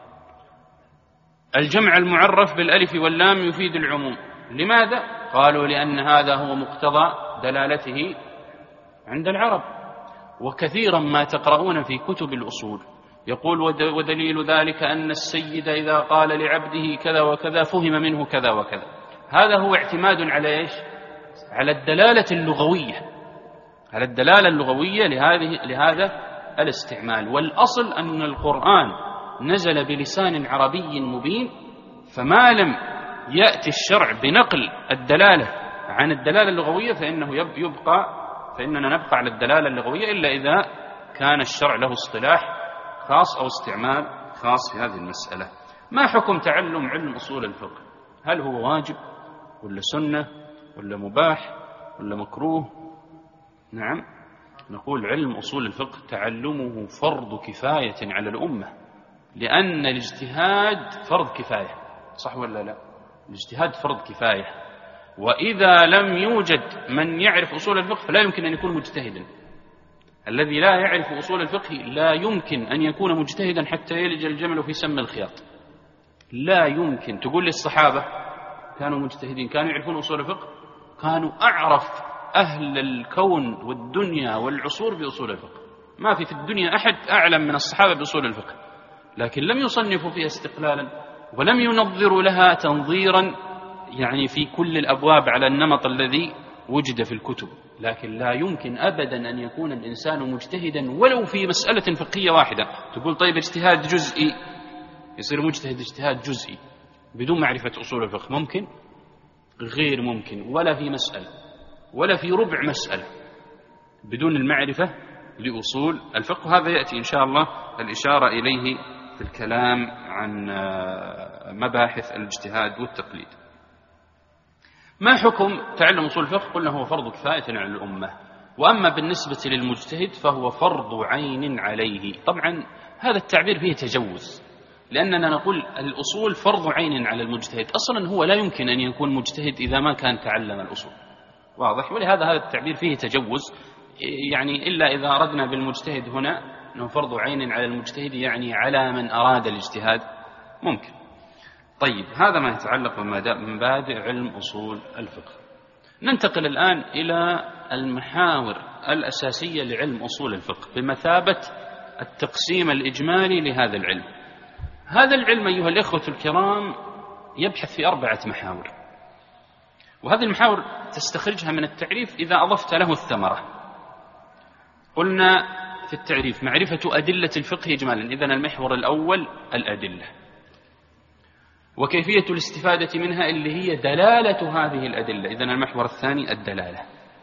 الجمع المعرف بالألف واللام يفيد العموم. لماذا؟ قالوا لأن هذا هو مقتضى دلالته عند العرب. وكثيرا ما تقرؤون في كتب الأصول يقول ودليل ذلك أن السيد إذا قال لعبده كذا وكذا فهم منه كذا وكذا. هذا هو اعتماد على إيش؟ على الدلالة اللغوية، على الدلالة اللغوية لهذه لهذا الاستعمال. والأصل أن القرآن نزل بلسان عربي مبين، فما لم يأتي الشرع بنقل الدلالة عن الدلالة اللغوية فإنه يبقى فإننا نبقى على الدلالة اللغوية، إلا إذا كان الشرع له اصطلاح خاص أو استعمال خاص في هذه المسألة. ما حكم تعلم علم أصول الفقه؟ هل هو واجب ولا سنة ولا مباح ولا مكروه؟ نعم، نقول علم أصول الفقه تعلمه فرض كفاية على الأمة، لأن الاجتهاد فرض كفاية، صح ولا لا؟ الاجتهاد فرض كفاية، وإذا لم يوجد من يعرف أصول الفقه فلا يمكن أن يكون مجتهدا. الذي لا يعرف أصول الفقه لا يمكن أن يكون مجتهدا حتى يلج الجمل في سم الخياط. لا يمكن. تقول للصحابة كانوا مجتهدين، كانوا يعرفون أصول الفقه، كانوا أعرف أهل الكون والدنيا والعصور بأصول الفقه. ما في في الدنيا أحد أعلم من الصحابة بأصول الفقه، لكن لم يصنفوا فيها استقلالا ولم ينظروا لها تنظيرا يعني في كل الأبواب على النمط الذي وجد في الكتب. لكن لا يمكن أبدا أن يكون الإنسان مجتهدا ولو في مسألة فقهية واحدة. تقول طيب اجتهاد جزئي، يصير مجتهد اجتهاد جزئي بدون معرفة أصول الفقه؟ ممكن؟ غير ممكن. ولا في مسألة ولا في ربع مسألة بدون المعرفة لأصول الفقه. هذا يأتي إن شاء الله الإشارة إليه في الكلام عن مباحث الاجتهاد والتقليد. ما حكم تعلم أصول الفقه؟ قلنا هو فرض كفاية على الأمة، وأما بالنسبة للمجتهد فهو فرض عين عليه. طبعا هذا التعبير فيه تجوز، لأننا نقول الأصول فرض عين على المجتهد. أصلا هو لا يمكن أن يكون مجتهد إذا ما كان تعلم الأصول، واضح؟ ولهذا هذا التعبير فيه تجوز، يعني إلا إذا أردنا بالمجتهد هنا أنه فرض عين على المجتهد يعني على من أراد الاجتهاد ممكن. طيب، هذا ما يتعلق بمبادئ علم أصول الفقه. ننتقل الآن إلى المحاور الأساسية لعلم أصول الفقه بمثابة التقسيم الإجمالي لهذا العلم. هذا العلم أيها الإخوة الكرام يبحث في أربعة محاور، وهذه المحاور تستخرجها من التعريف إذا أضفت له الثمرة. قلنا في التعريف معرفة أدلة الفقه إجمالا، إذن المحور الأول الأدلة وكيفية الاستفادة منها اللي هي دلالة هذه الأدلة، إذن المحور الثاني الدلالة.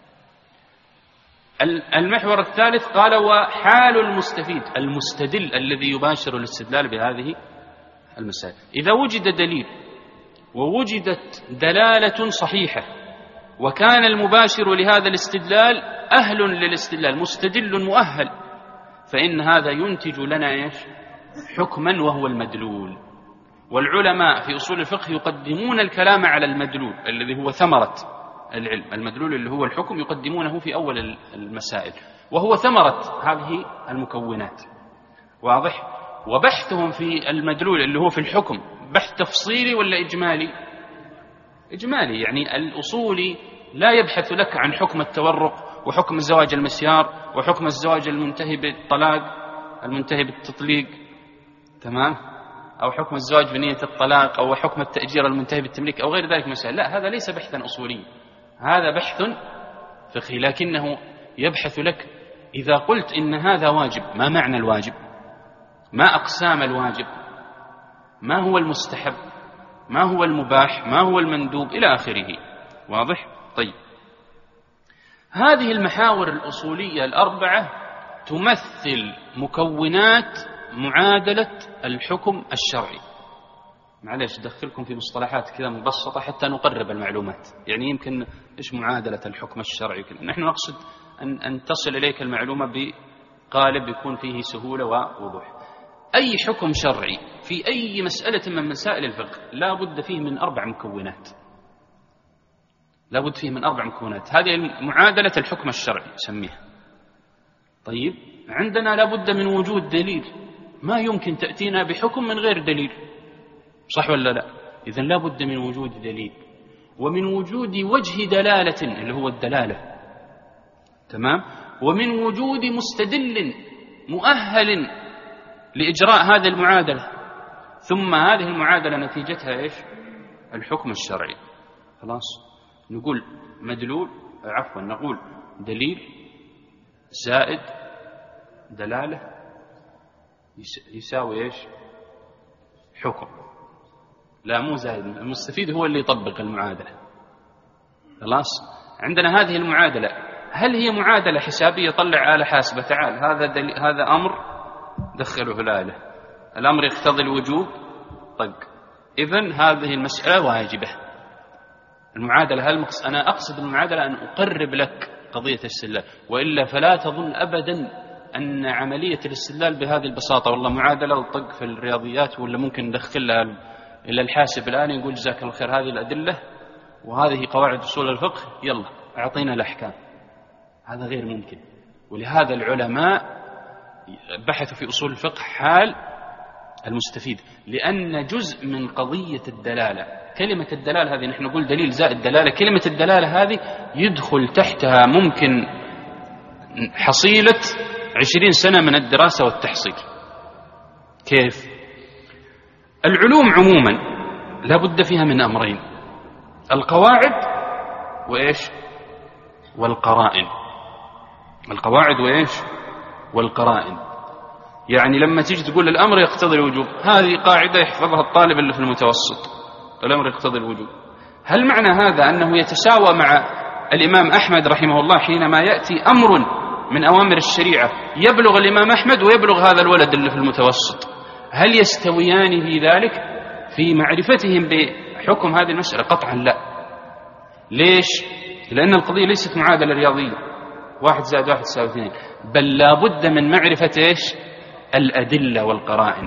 المحور الثالث قال وحال المستفيد، المستدل الذي يباشر الاستدلال بهذه المسائل. إذا وجد دليل ووجدت دلالة صحيحة وكان المباشر لهذا الاستدلال أهل للاستدلال مستدل مؤهل، فإن هذا ينتج لنا إيش؟ حكما وهو المدلول. والعلماء في أصول الفقه يقدمون الكلام على المدلول الذي هو ثمرة العلم. المدلول اللي هو الحكم يقدمونه في أول المسائل، وهو ثمرة هذه المكونات. واضح؟ وبحثهم في المدلول اللي هو في الحكم بحث تفصيلي ولا إجمالي؟ إجمالي. يعني الأصولي لا يبحث لك عن حكم التورق وحكم الزواج المسيار وحكم الزواج المنتهي بالطلاق المنتهي بالتطليق، تمام، أو حكم الزواج بنية الطلاق، أو حكم التأجير المنتهي بالتمليك، أو غير ذلك مسائل. لا، هذا ليس بحثا أصوليا، هذا بحث فقهي. لكنه يبحث لك إذا قلت إن هذا واجب، ما معنى الواجب؟ ما أقسام الواجب؟ ما هو المستحب؟ ما هو المباح؟ ما هو المندوب؟ إلى آخره. واضح؟ طيب، هذه المحاور الأصولية الأربعة تمثل مكونات معادلة الحكم الشرعي. معلش دخلكم في مصطلحات كذا مبسطة حتى نقرب المعلومات. يعني يمكن إيش معادلة الحكم الشرعي؟ نحن نقصد أن, أن تصل إليك المعلومة بقالب يكون فيه سهولة ووضوح. أي حكم شرعي في أي مسألة من مسائل الفقه لا بد فيه من أربع مكونات، لا بد فيه من أربع مكونات. هذه معادلة الحكم الشرعي سميها. طيب، عندنا لا بد من وجود دليل، ما يمكن تأتينا بحكم من غير دليل، صح ولا لا؟ إذن لا بد من وجود دليل ومن وجود وجه دلالة اللي هو الدلالة، تمام، ومن وجود مستدل مؤهل لإجراء هذه المعادلة، ثم هذه المعادلة نتيجتها إيش؟ الحكم الشرعي. خلاص، نقول مدلول، عفوا نقول دليل زائد دلالة يساوي إيش؟ حكم. لا، مو زائد، المستفيد هو اللي يطبق المعادلة. خلاص، عندنا هذه المعادلة، هل هي معادلة حسابية؟ طلع آلة حاسبة، تعال هذا دليل، هذا أمر دخله الآلة، الأمر يقتضي الوجوب، طق، إذن هذه المسألة واجبة. المعادلة، هل مقص... أنا أقصد المعادلة أن أقرب لك قضية الاستدلال، وإلا فلا تظن أبدا أن عملية الاستدلال بهذه البساطة. والله معادلة وطق في الرياضيات، ولا ممكن ندخلها إلى الحاسب الآن يقول جزاك الله خير هذه الأدلة وهذه قواعد أصول الفقه، يلا أعطينا الأحكام. هذا غير ممكن. ولهذا العلماء بحثوا في أصول الفقه حال المستفيد، لأن جزء من قضية الدلالة، كلمة الدلالة هذه نحن نقول دليل زائد دلالة، كلمة الدلالة هذه يدخل تحتها ممكن حصيلة عشرين سنة من الدراسة والتحصيل. كيف؟ العلوم عموما لا بد فيها من أمرين: القواعد وإيش؟ والقرائن. القواعد وإيش؟ والقرائن. يعني لما تيجي تقول الأمر يقتضي الوجوب، هذه قاعدة يحفظها الطالب اللي في المتوسط، الأمر يقتضي الوجوب. هل معنى هذا أنه يتساوى مع الإمام أحمد رحمه الله حينما يأتي أمر من أوامر الشريعة يبلغ الإمام أحمد ويبلغ هذا الولد اللي في المتوسط؟ هل يستويان في ذلك في معرفتهم بحكم هذه المسألة؟ قطعا لا. ليش؟ لأن القضية ليست معادلة رياضية واحد زائد واحد يساوي اثنين، بل لا بد من معرفة إيش؟ الأدلة والقرائن.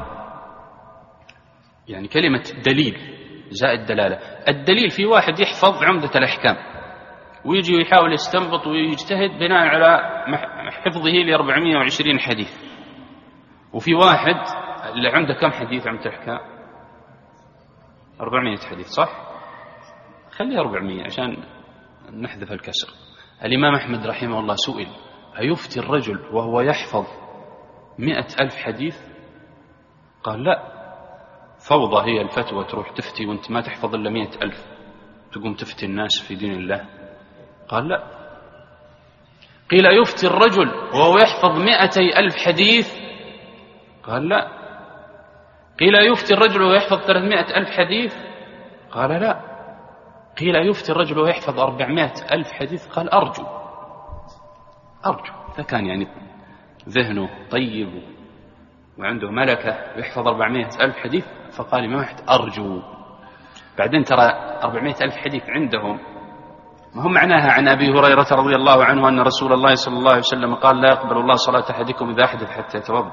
يعني كلمة دليل زائد دلالة، الدليل في واحد يحفظ عمدة الأحكام ويجي ويحاول يستنبط ويجتهد بناء على حفظه ل أربعمائة وعشرين حديث، وفي واحد اللي عنده كم حديث عمدة الأحكام؟ أربعمائة حديث، صح؟ خليها أربعمائة عشان نحذف الكسر. الإمام أحمد رحمه الله سئل: أيفتي الرجل وهو يحفظ مئة ألف حديث؟ قال: لا، فوضى هي الفتوى، تروح تفتي وانت ما تحفظ إلا مئة ألف تقوم تفتي الناس في دين الله. قال: لا. قيل: يفتي الرجل وهو يحفظ مئتي ألف حديث؟ قال: لا. قيل: يفتي الرجل وهو يحفظ ثلاثمائة ألف حديث؟ قال: لا. قيل: يفتي الرجل وهو يحفظ أربعمائة ألف حديث؟ قال: أرجو أرجو إذا كان يعني ذهنه طيب وعنده ملكة ويحفظ أربعمائة ألف حديث فقال الإمام أحمد أرجو. بعدين ترى أربعمائة ألف حديث عندهم ما هم معناها عن أبي هريرة رضي الله عنه أن رسول الله صلى الله عليه وسلم قال لا يقبل الله صلاة أحدكم إذا أحدث حتى يتوضأ.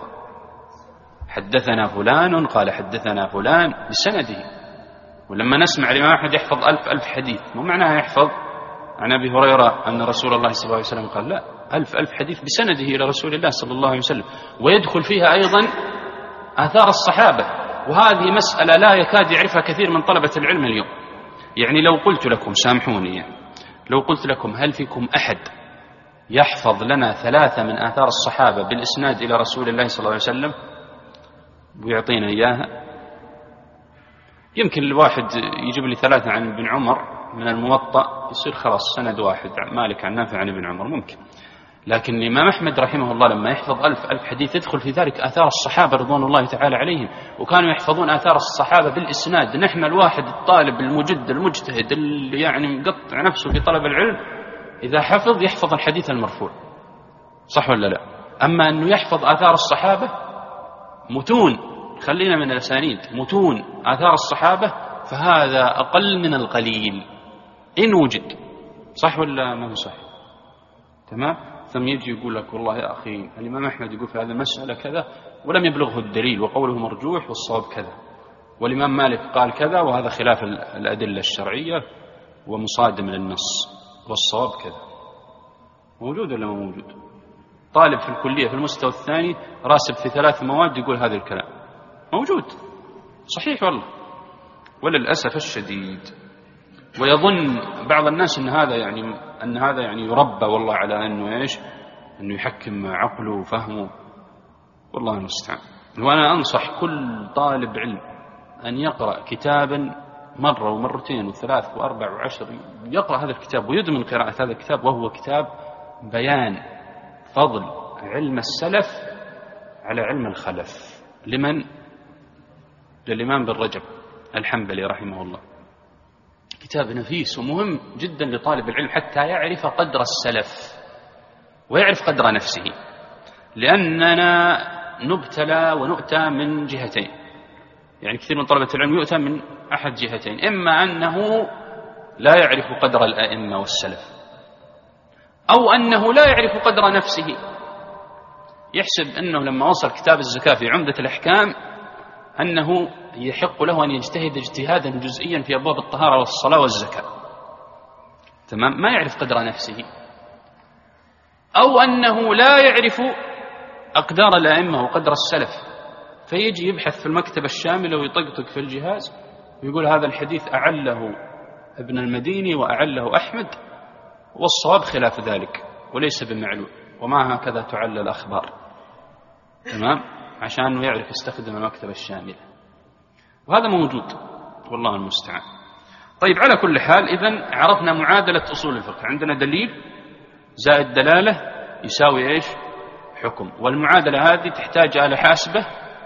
حدثنا فلان قال حدثنا فلان بسنده. ولما نسمع الإمام أحمد يحفظ ألف ألف حديث مو معناها يحفظ عن أبي هريرة أن رسول الله صلى الله عليه وسلم قال، لا، ألف ألف حديث بسنده إلى رسول الله صلى الله عليه وسلم، ويدخل فيها أيضا آثار الصحابة. وهذه مسألة لا يكاد يعرفها كثير من طلبة العلم اليوم. يعني لو قلت لكم، سامحوني، يعني لو قلت لكم هل فيكم أحد يحفظ لنا ثلاثة من آثار الصحابة بالإسناد إلى رسول الله صلى الله عليه وسلم ويعطينا إياها؟ يمكن الواحد يجيب لي ثلاثة عن ابن عمر من الموطأ يصير خلاص سند واحد، مالك عن نافع عن ابن عمر ممكن. لكن الإمام أحمد رحمه الله لما يحفظ ألف ألف حديث يدخل في ذلك آثار الصحابة رضوان الله تعالى عليهم، وكانوا يحفظون آثار الصحابة بالإسناد. نحن الواحد الطالب المجد المجتهد اللي يعني مقطع نفسه في طلب العلم إذا حفظ يحفظ الحديث المرفوع، صح ولا لا؟ أما أنه يحفظ آثار الصحابة متون، خلينا من الأسانيد، متون آثار الصحابة، فهذا أقل من القليل إن وجد، صح ولا ما هو صح؟ تمام؟ ثم يجي يقول لك والله يا أخي الإمام أحمد يقول في هذا المسألة كذا ولم يبلغه الدليل وقوله مرجوح والصواب كذا، والإمام مالك قال كذا وهذا خلاف الأدلة الشرعية ومصادم للنص والصواب كذا. موجود ولا ما موجود؟ طالب في الكلية في المستوى الثاني راسب في ثلاث مواد يقول هذا الكلام موجود، صحيح والله، وللأسف الشديد. ويظن بعض الناس أن هذا يعني أن هذا يعني يربى والله على أنه إيش؟ أنه يحكم عقله وفهمه، والله المستعان. وأنا أنصح كل طالب علم أن يقرأ كتابا مرة ومرتين وثلاث وأربع وعشر، يقرأ هذا الكتاب ويدمن قراءة هذا الكتاب، وهو كتاب بيان فضل علم السلف على علم الخلف. لمن؟ للإمام بن رجب الحنبلي رحمه الله. كتاب نفيس ومهم جدا لطالب العلم حتى يعرف قدر السلف ويعرف قدر نفسه، لأننا نبتلى ونؤتى من جهتين. يعني كثير من طلبة العلم يؤتى من أحد جهتين، إما أنه لا يعرف قدر الأئمة والسلف، أو أنه لا يعرف قدر نفسه، يحسب أنه لما وصل كتاب الزكاة في عمدة الأحكام أنه يحق له أن يجتهد اجتهادا جزئيا في أبواب الطهارة والصلاة والزكاة، تمام؟ ما يعرف قدر نفسه. أو أنه لا يعرف أقدار الأئمة وقدر السلف، فيجي يبحث في المكتبة الشاملة ويطقطق في الجهاز ويقول هذا الحديث أعله ابن المديني وأعله أحمد والصواب خلاف ذلك وليس بمعلوم، وما هكذا تعلل الأخبار، تمام؟ عشان يعرف يستخدم المكتبة الشاملة، وهذا موجود والله المستعان. طيب، على كل حال إذن عرفنا معادلة أصول الفقه، عندنا دليل زائد دلالة يساوي إيش؟ حكم. والمعادلة هذه تحتاج آلة حاسبة،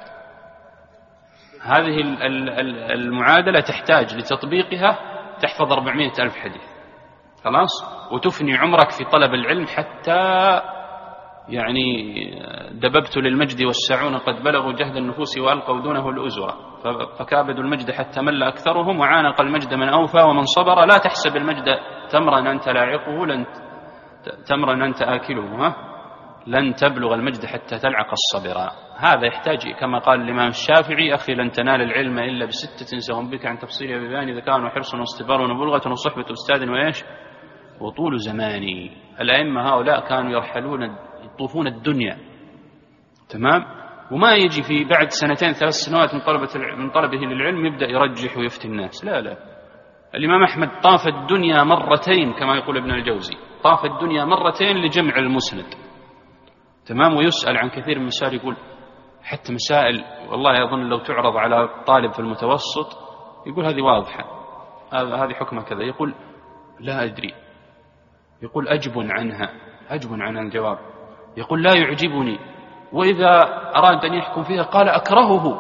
هذه المعادلة تحتاج لتطبيقها تحفظ أربعمائة ألف حديث، خلاص، وتفني عمرك في طلب العلم حتى يعني دببت للمجد والسعون قد بلغوا جهد النفوس وألقوا دونه الأزرة، فكابدوا المجد حتى مل أكثرهم وعانق المجد من أوفى ومن صبر. لا تحسب المجد تمرا أنت لاعقه، لن تمرا أنت آكله، ها؟ لن تبلغ المجد حتى تلعق الصبر. هذا يحتاج كما قال الإمام الشافعي أخي لن تنال العلم إلا بستة سهم بك عن تفصيل ببيان ذكاء وحرص واصطبار ونبلغة وصحبة أستاذ وإيش وطول زماني. الأئمة هؤلاء كانوا يرحلون يطوفون الدنيا، تمام؟ وما يجي في بعد سنتين ثلاث سنوات من طلبة من طلبه للعلم يبدأ يرجح ويفتي الناس، لا لا. الإمام أحمد طاف الدنيا مرتين كما يقول ابن الجوزي، طاف الدنيا مرتين لجمع المسند، تمام؟ ويسأل عن كثير من المسائل، يقول حتى مسائل والله يظن لو تعرض على طالب في المتوسط يقول هذه واضحة، هذه حكمها كذا، يقول لا أدري، يقول أجب عنها، أجب عن الجواب، يقول لا يعجبني، وإذا أراد أن يحكم فيها قال أكرهه،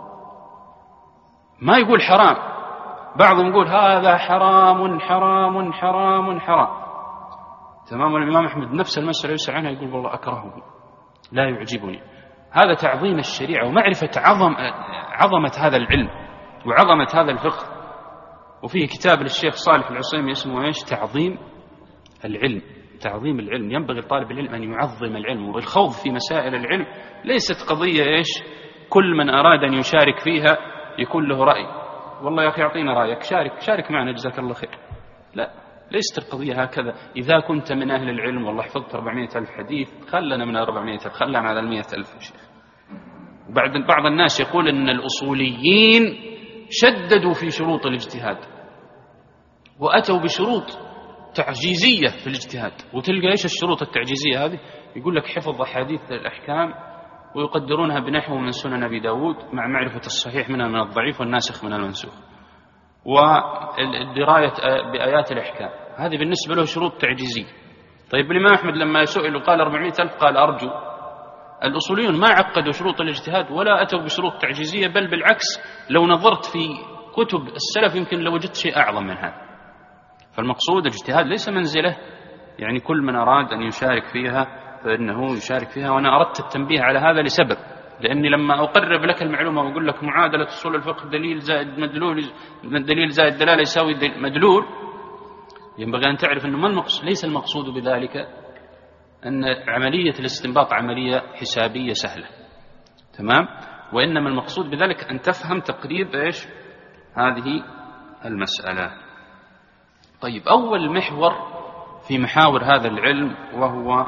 ما يقول حرام. بعضهم يقول هذا حرام حرام حرام حرام، تمام؟ الإمام أحمد نفس المسألة يسأل عنها يقول والله أكرهه، لا يعجبني. هذا تعظيم الشريعة ومعرفة عظم عظمة هذا العلم وعظمة هذا الفقه. وفيه كتاب للشيخ صالح العصيمي اسمه إيش؟ تعظيم العلم. تعظيم العلم، ينبغي طالب العلم أن يعظم العلم. والخوض في مسائل العلم ليست قضية إيش كل من أراد أن يشارك فيها يكون له رأي، والله يا أخي أعطينا رأيك، شارك شارك معنا جزاك الله خير. لا، ليست القضية هكذا. إذا كنت من أهل العلم والله حفظت أربعمائة ألف حديث، خلنا من أربعمائة ألف، خلنا على المئة ألف يا شيخ. بعد بعض الناس يقول أن الأصوليين شددوا في شروط الاجتهاد وأتوا بشروط تعجيزية في الاجتهاد. وتلقى إيش الشروط التعجيزية هذه؟ يقول لك حفظ أحاديث الأحكام ويقدرونها بنحو من سنن أبي داود مع معرفة الصحيح منها من الضعيف والناسخ من المنسوخ، والدراية بآيات الأحكام. هذه بالنسبة له شروط تعجيزية. طيب الإمام أحمد لما سئل وقال أربعمائة ألف قال أرجو. الأصوليون ما عقدوا شروط الاجتهاد ولا أتوا بشروط تعجيزية، بل بالعكس لو نظرت في كتب السلف يمكن لوجدت شيء أعظم من هذا. فالمقصود الاجتهاد ليس منزله يعني كل من أراد أن يشارك فيها فإنه يشارك فيها. وأنا أردت التنبيه على هذا لسبب، لأني لما أقرب لك المعلومة وأقول لك معادلة أصول الفقه دليل زائد مدلول، دليل زائد دلالة يساوي مدلول، ينبغي أن تعرف أنه ما المقصود، ليس المقصود بذلك أن عملية الاستنباط عملية حسابية سهلة، تمام؟ وإنما المقصود بذلك أن تفهم تقريب إيش هذه المسألة. طيب، أول محور في محاور هذا العلم وهو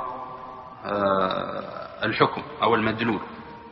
آه الحكم أو المدلول.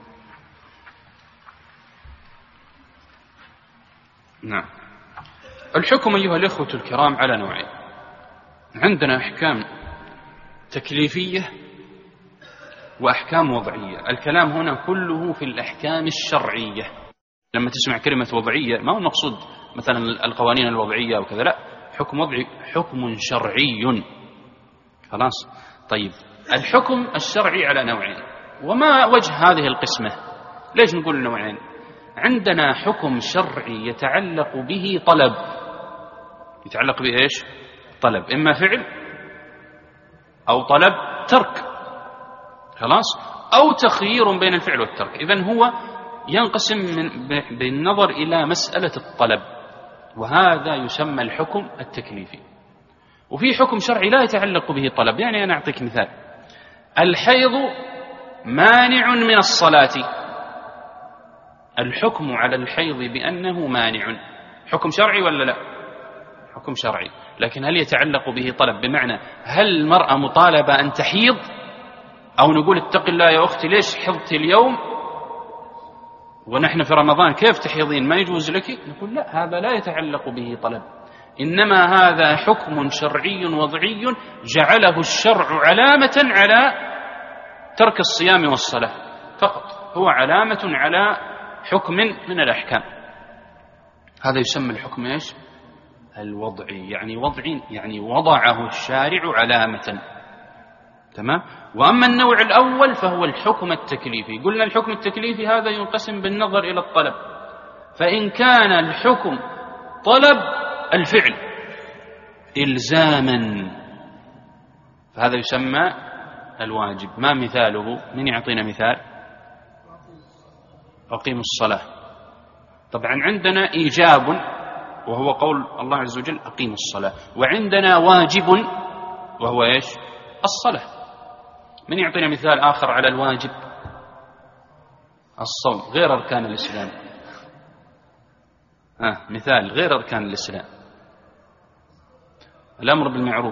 نعم، الحكم أيها الإخوة الكرام على نوعين. عندنا أحكام تكليفية وأحكام وضعية. الكلام هنا كله في الأحكام الشرعية. لما تسمع كلمة وضعية ما هو مقصود مثلا القوانين الوضعية أو كذا، لا، حكم وضعي حكم شرعي. خلاص. طيب، الحكم الشرعي على نوعين. وما وجه هذه القسمة؟ ليش نقول نوعين؟ عندنا حكم شرعي يتعلق به طلب، يتعلق به إيش؟ طلب، إما فعل أو طلب ترك، خلاص، أو تخيير بين الفعل والترك. إذن هو ينقسم من بالنظر إلى مسألة الطلب، وهذا يسمى الحكم التكليفي. وفي حكم شرعي لا يتعلق به طلب. يعني أنا أعطيك مثال: الحيض مانع من الصلاة. الحكم على الحيض بأنه مانع حكم شرعي ولا لا؟ حكم شرعي. لكن هل يتعلق به طلب؟ بمعنى هل المرأة مطالبة أن تحيض، أو نقول اتق الله يا أختي ليش حضتي اليوم ونحن في رمضان، كيف تحيضين، ما يجوز لك؟ نقول لا، هذا لا يتعلق به طلب، إنما هذا حكم شرعي وضعي جعله الشرع علامة على ترك الصيام والصلاة فقط، هو علامة على حكم من الأحكام. هذا يسمى الحكم إيش؟ الوضعي. يعني وضعي يعني وضعه الشارع علامة، تمام. وأما النوع الأول فهو الحكم التكليفي. قلنا الحكم التكليفي هذا ينقسم بالنظر إلى الطلب. فإن كان الحكم طلب الفعل إلزاما فهذا يسمى الواجب. ما مثاله؟ من يعطينا مثال؟ أقيموا الصلاة. طبعا عندنا إيجاب وهو قول الله عز وجل أقيموا الصلاة، وعندنا واجب وهو إيش؟ الصلاة. من يعطينا مثال آخر على الواجب؟ الصوم غير أركان الإسلام. آه مثال غير أركان الإسلام: الأمر بالمعروف،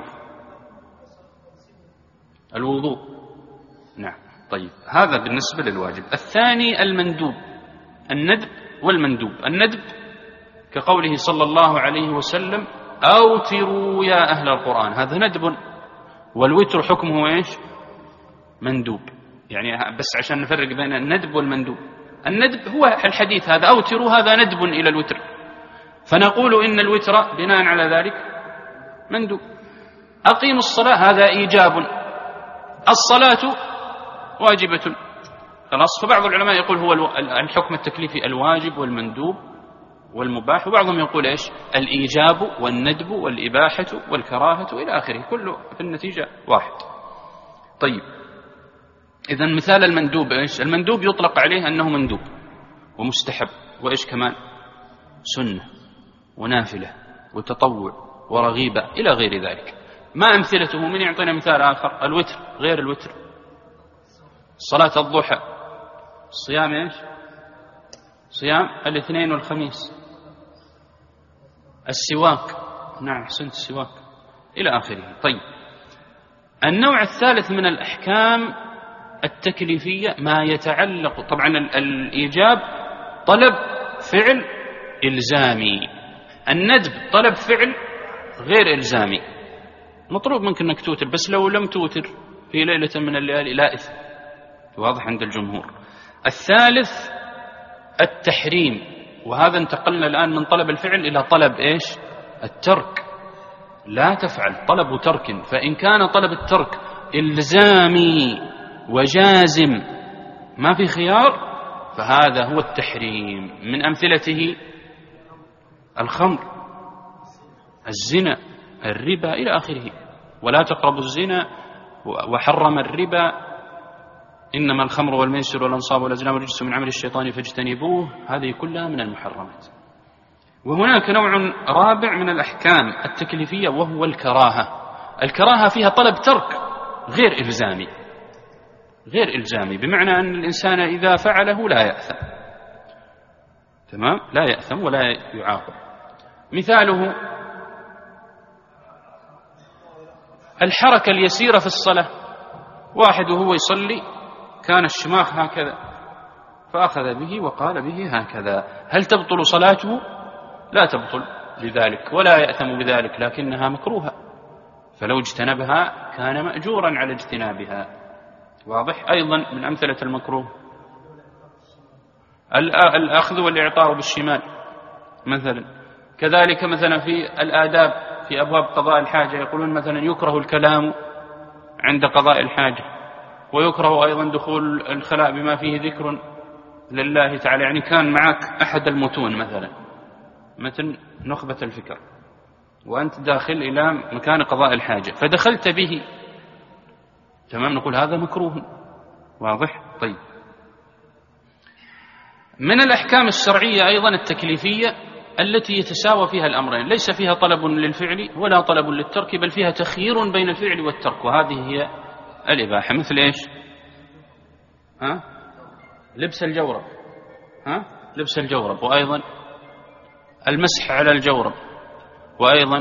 الوضوء. نعم. طيب، هذا بالنسبة للواجب. الثاني المندوب، الندب والمندوب. الندب كقوله صلى الله عليه وسلم أوتروا يا أهل القرآن، هذا ندب. والوتر حكمه إيش؟ مندوب. يعني بس عشان نفرق بين الندب والمندوب. الندب هو الحديث هذا أوتروا، هذا ندب إلى الوتر، فنقول إن الوتر بناء على ذلك مندوب. أقيموا الصلاة هذا إيجاب، الصلاة واجبة. خلاص. فبعض العلماء يقول هو الحكم التكليفي الواجب والمندوب والمباح، وبعضهم يقول إيش؟ الإيجاب والندب والإباحة والكراهة إلى آخره، كله في النتيجة واحد. طيب، إذن مثال المندوب إيش؟ المندوب يطلق عليه أنه مندوب ومستحب، وإيش كمان سنة ونافلة وتطوع ورغيبة إلى غير ذلك. ما أمثلته؟ من يعطينا مثال آخر؟ الوتر، غير الوتر، صلاة الضحى، صيام إيش؟ صيام الاثنين والخميس، السواك، نعم أحسنت، السواك، إلى آخره. طيب، النوع الثالث من الأحكام التكليفية ما يتعلق، طبعا الإيجاب طلب فعل إلزامي، الندب طلب فعل غير إلزامي. مطلوب منك أنك توتر، بس لو لم توتر في ليلة من الليالي لا إثم، واضح عند الجمهور. الثالث التحريم، وهذا انتقلنا الآن من طلب الفعل إلى طلب إيش؟ الترك. لا تفعل، طلب ترك، فإن كان طلب الترك إلزامي وجازم ما في خيار فهذا هو التحريم. من أمثلته الخمر، الزنا، الربا إلى آخره. ولا تقربوا الزنا، وحرم الربا، إنما الخمر والميسر والأنصاب والأزلام رجس من عمل الشيطان فاجتنبوه. هذه كلها من المحرمات. وهناك نوع رابع من الأحكام التكليفية وهو الكراهة. الكراهة فيها طلب ترك غير إلزامي، غير إلزامي، بمعنى أن الإنسان إذا فعله لا يأثم، تمام، لا يأثم ولا يعاقب. مثاله الحركة اليسيرة في الصلاة، واحد وهو يصلي كان الشماخ هكذا فأخذ به وقال به هكذا، هل تبطل صلاته؟ لا تبطل بذلك ولا يأثم بذلك، لكنها مكروهة، فلو اجتنبها كان مأجورا على اجتنابها. واضح؟ أيضا من أمثلة المكروه الأخذ والإعطاء بالشمال مثلا. كذلك مثلا في الآداب في أبواب قضاء الحاجة يقولون مثلا يكره الكلام عند قضاء الحاجة، ويكره أيضا دخول الخلاء بما فيه ذكر لله تعالى. يعني كان معك أحد المتون مثلا مثل نخبة الفكر وأنت داخل إلى مكان قضاء الحاجة فدخلت به، تمام، نقول هذا مكروه. واضح؟ طيب، من الأحكام الشرعية أيضا التكليفية التي يتساوى فيها الأمرين، ليس فيها طلب للفعل ولا طلب للترك، بل فيها تخيير بين الفعل والترك، وهذه هي الإباحة. مثل إيش؟ ها؟ لبس الجورب، ها؟ لبس الجورب، وأيضا المسح على الجورب، وأيضا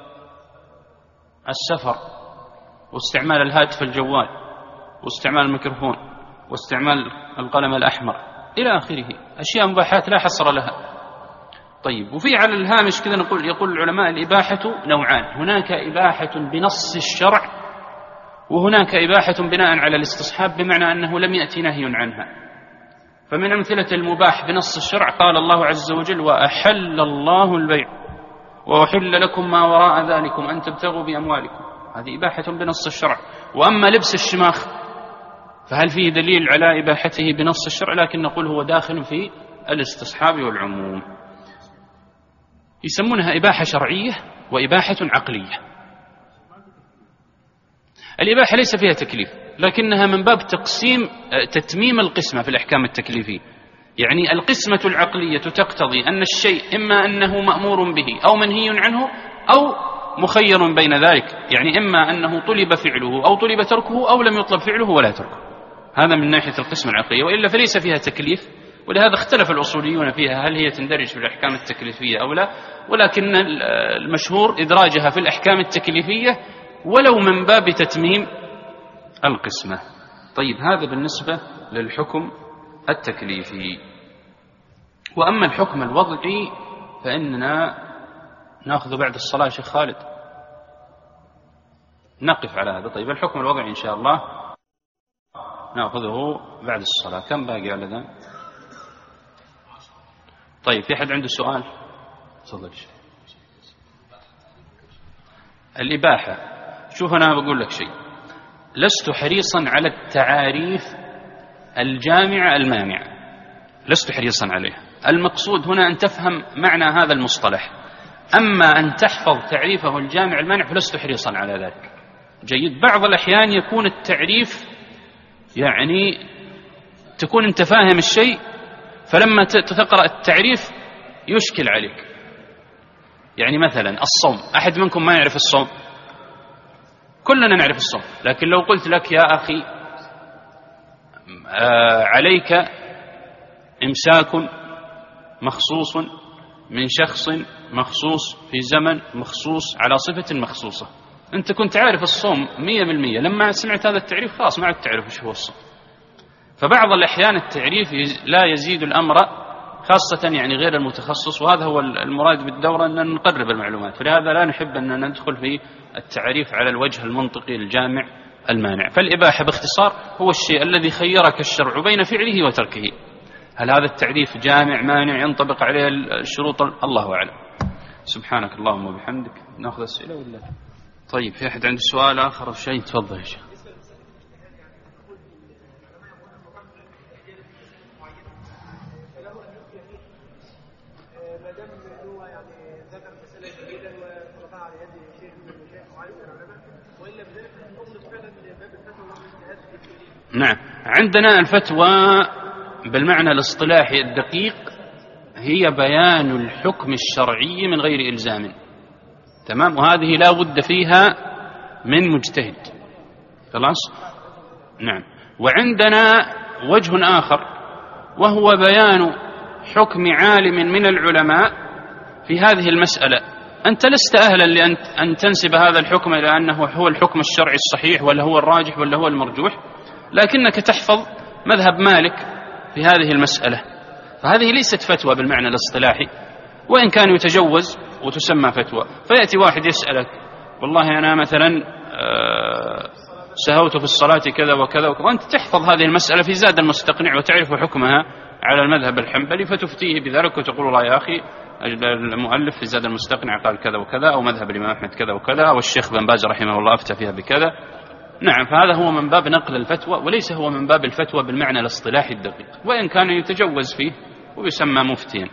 السفر، واستعمال الهاتف الجوال، واستعمال الميكروفون، واستعمال القلم الأحمر إلى آخره. أشياء مباحات لا حصر لها. طيب، وفي على الهامش كذا نقول يقول العلماء الإباحة نوعان، هناك إباحة بنص الشرع، وهناك إباحة بناء على الاستصحاب، بمعنى أنه لم يأتي نهي عنها. فمن أمثلة المباح بنص الشرع قال الله عز وجل: وأحل الله البيع وأحل لكم ما وراء ذلكم أن تبتغوا بأموالكم. هذه إباحة بنص الشرع. وأما لبس الشماخ فهل فيه دليل على إباحته بنص الشرع؟ لكن نقول هو داخل في الاستصحاب والعموم. يسمونها إباحة شرعية وإباحة عقلية. الإباحة ليس فيها تكليف، لكنها من باب تقسيم تتميم القسمة في الأحكام التكليفية. يعني القسمة العقلية تقتضي أن الشيء إما أنه مأمور به أو منهي عنه أو مخير بين ذلك، يعني إما أنه طلب فعله أو طلب تركه أو لم يطلب فعله ولا تركه. هذا من ناحية القسمة العقلية، وإلا فليس فيها تكليف. ولهذا اختلف الأصوليون فيها هل هي تندرج في الأحكام التكليفية أو لا، ولكن المشهور إدراجها في الأحكام التكليفية ولو من باب تتميم القسمة. طيب، هذا بالنسبة للحكم التكليفي. وأما الحكم الوضعي فإننا نأخذ بعد الصلاة. شيخ خالد، نقف على هذا. طيب، الحكم الوضعي إن شاء الله نأخذه بعد الصلاة. كم باقي على ذا؟ طيب، في أحد عنده سؤال؟ تفضل. الإباحة، شوف أنا بقول لك شيء، لست حريصا على التعاريف الجامعة المانعة، لست حريصا عليها. المقصود هنا أن تفهم معنى هذا المصطلح، أما أن تحفظ تعريفه الجامع المانع فلست حريصا على ذلك. جيد. بعض الأحيان يكون التعريف يعني تكون أنت فاهم الشيء فلما تقرأ التعريف يشكل عليك. يعني مثلا الصوم، أحد منكم ما يعرف الصوم؟ كلنا نعرف الصوم، لكن لو قلت لك يا أخي آه عليك إمساك مخصوص من شخص مخصوص في زمن مخصوص على صفة مخصوصة، أنت كنت عارف الصوم مية بالمية، لما سمعت هذا التعريف خلاص ما عاد تعرف إيش هو الصوم. فبعض الأحيان التعريف لا يزيد الأمر، خاصة يعني غير المتخصص، وهذا هو المراد بالدورة أن نقرب المعلومات، فلهذا لا نحب أن ندخل في التعريف على الوجه المنطقي الجامع المانع. فالإباحة باختصار هو الشيء الذي خيرك الشرع بين فعله وتركه. هل هذا التعريف جامع مانع ينطبق عليه الشروط؟ الله أعلم. سبحانك اللهم وبحمدك. نأخذ أسئلة ولا؟ طيب، في أحد عنده سؤال آخر أو شيء؟ تفضل يا شيخ. نعم، عندنا الفتوى بالمعنى الاصطلاحي الدقيق هي بيان الحكم الشرعي من غير إلزام، تمام، وهذه لا بد فيها من مجتهد، خلاص. نعم. وعندنا وجه آخر وهو بيان حكم عالم من العلماء في هذه المسألة. أنت لست أهلا لأن تنسب هذا الحكم إلى أنه هو الحكم الشرعي الصحيح ولا هو الراجح ولا هو المرجوح، لكنك تحفظ مذهب مالك في هذه المسألة، فهذه ليست فتوى بالمعنى الاصطلاحي، وإن كان يتجوز وتسمى فتوى. فيأتي واحد يسألك والله أنا مثلا سهوت في الصلاة كذا وكذا وكذا، وأنت تحفظ هذه المسألة في زاد المستقنع وتعرف حكمها على المذهب الحنبلي، فتفتيه بذلك وتقول والله يا أخي المؤلف في زاد المستقنع قال كذا وكذا، أو مذهب الإمام أحمد كذا وكذا، أو الشيخ بن باز رحمه الله أفتى فيها بكذا. نعم، فهذا هو من باب نقل الفتوى، وليس هو من باب الفتوى بالمعنى الاصطلاحي الدقيق، وإن كان يتجوز فيه ويسمى مفتيا.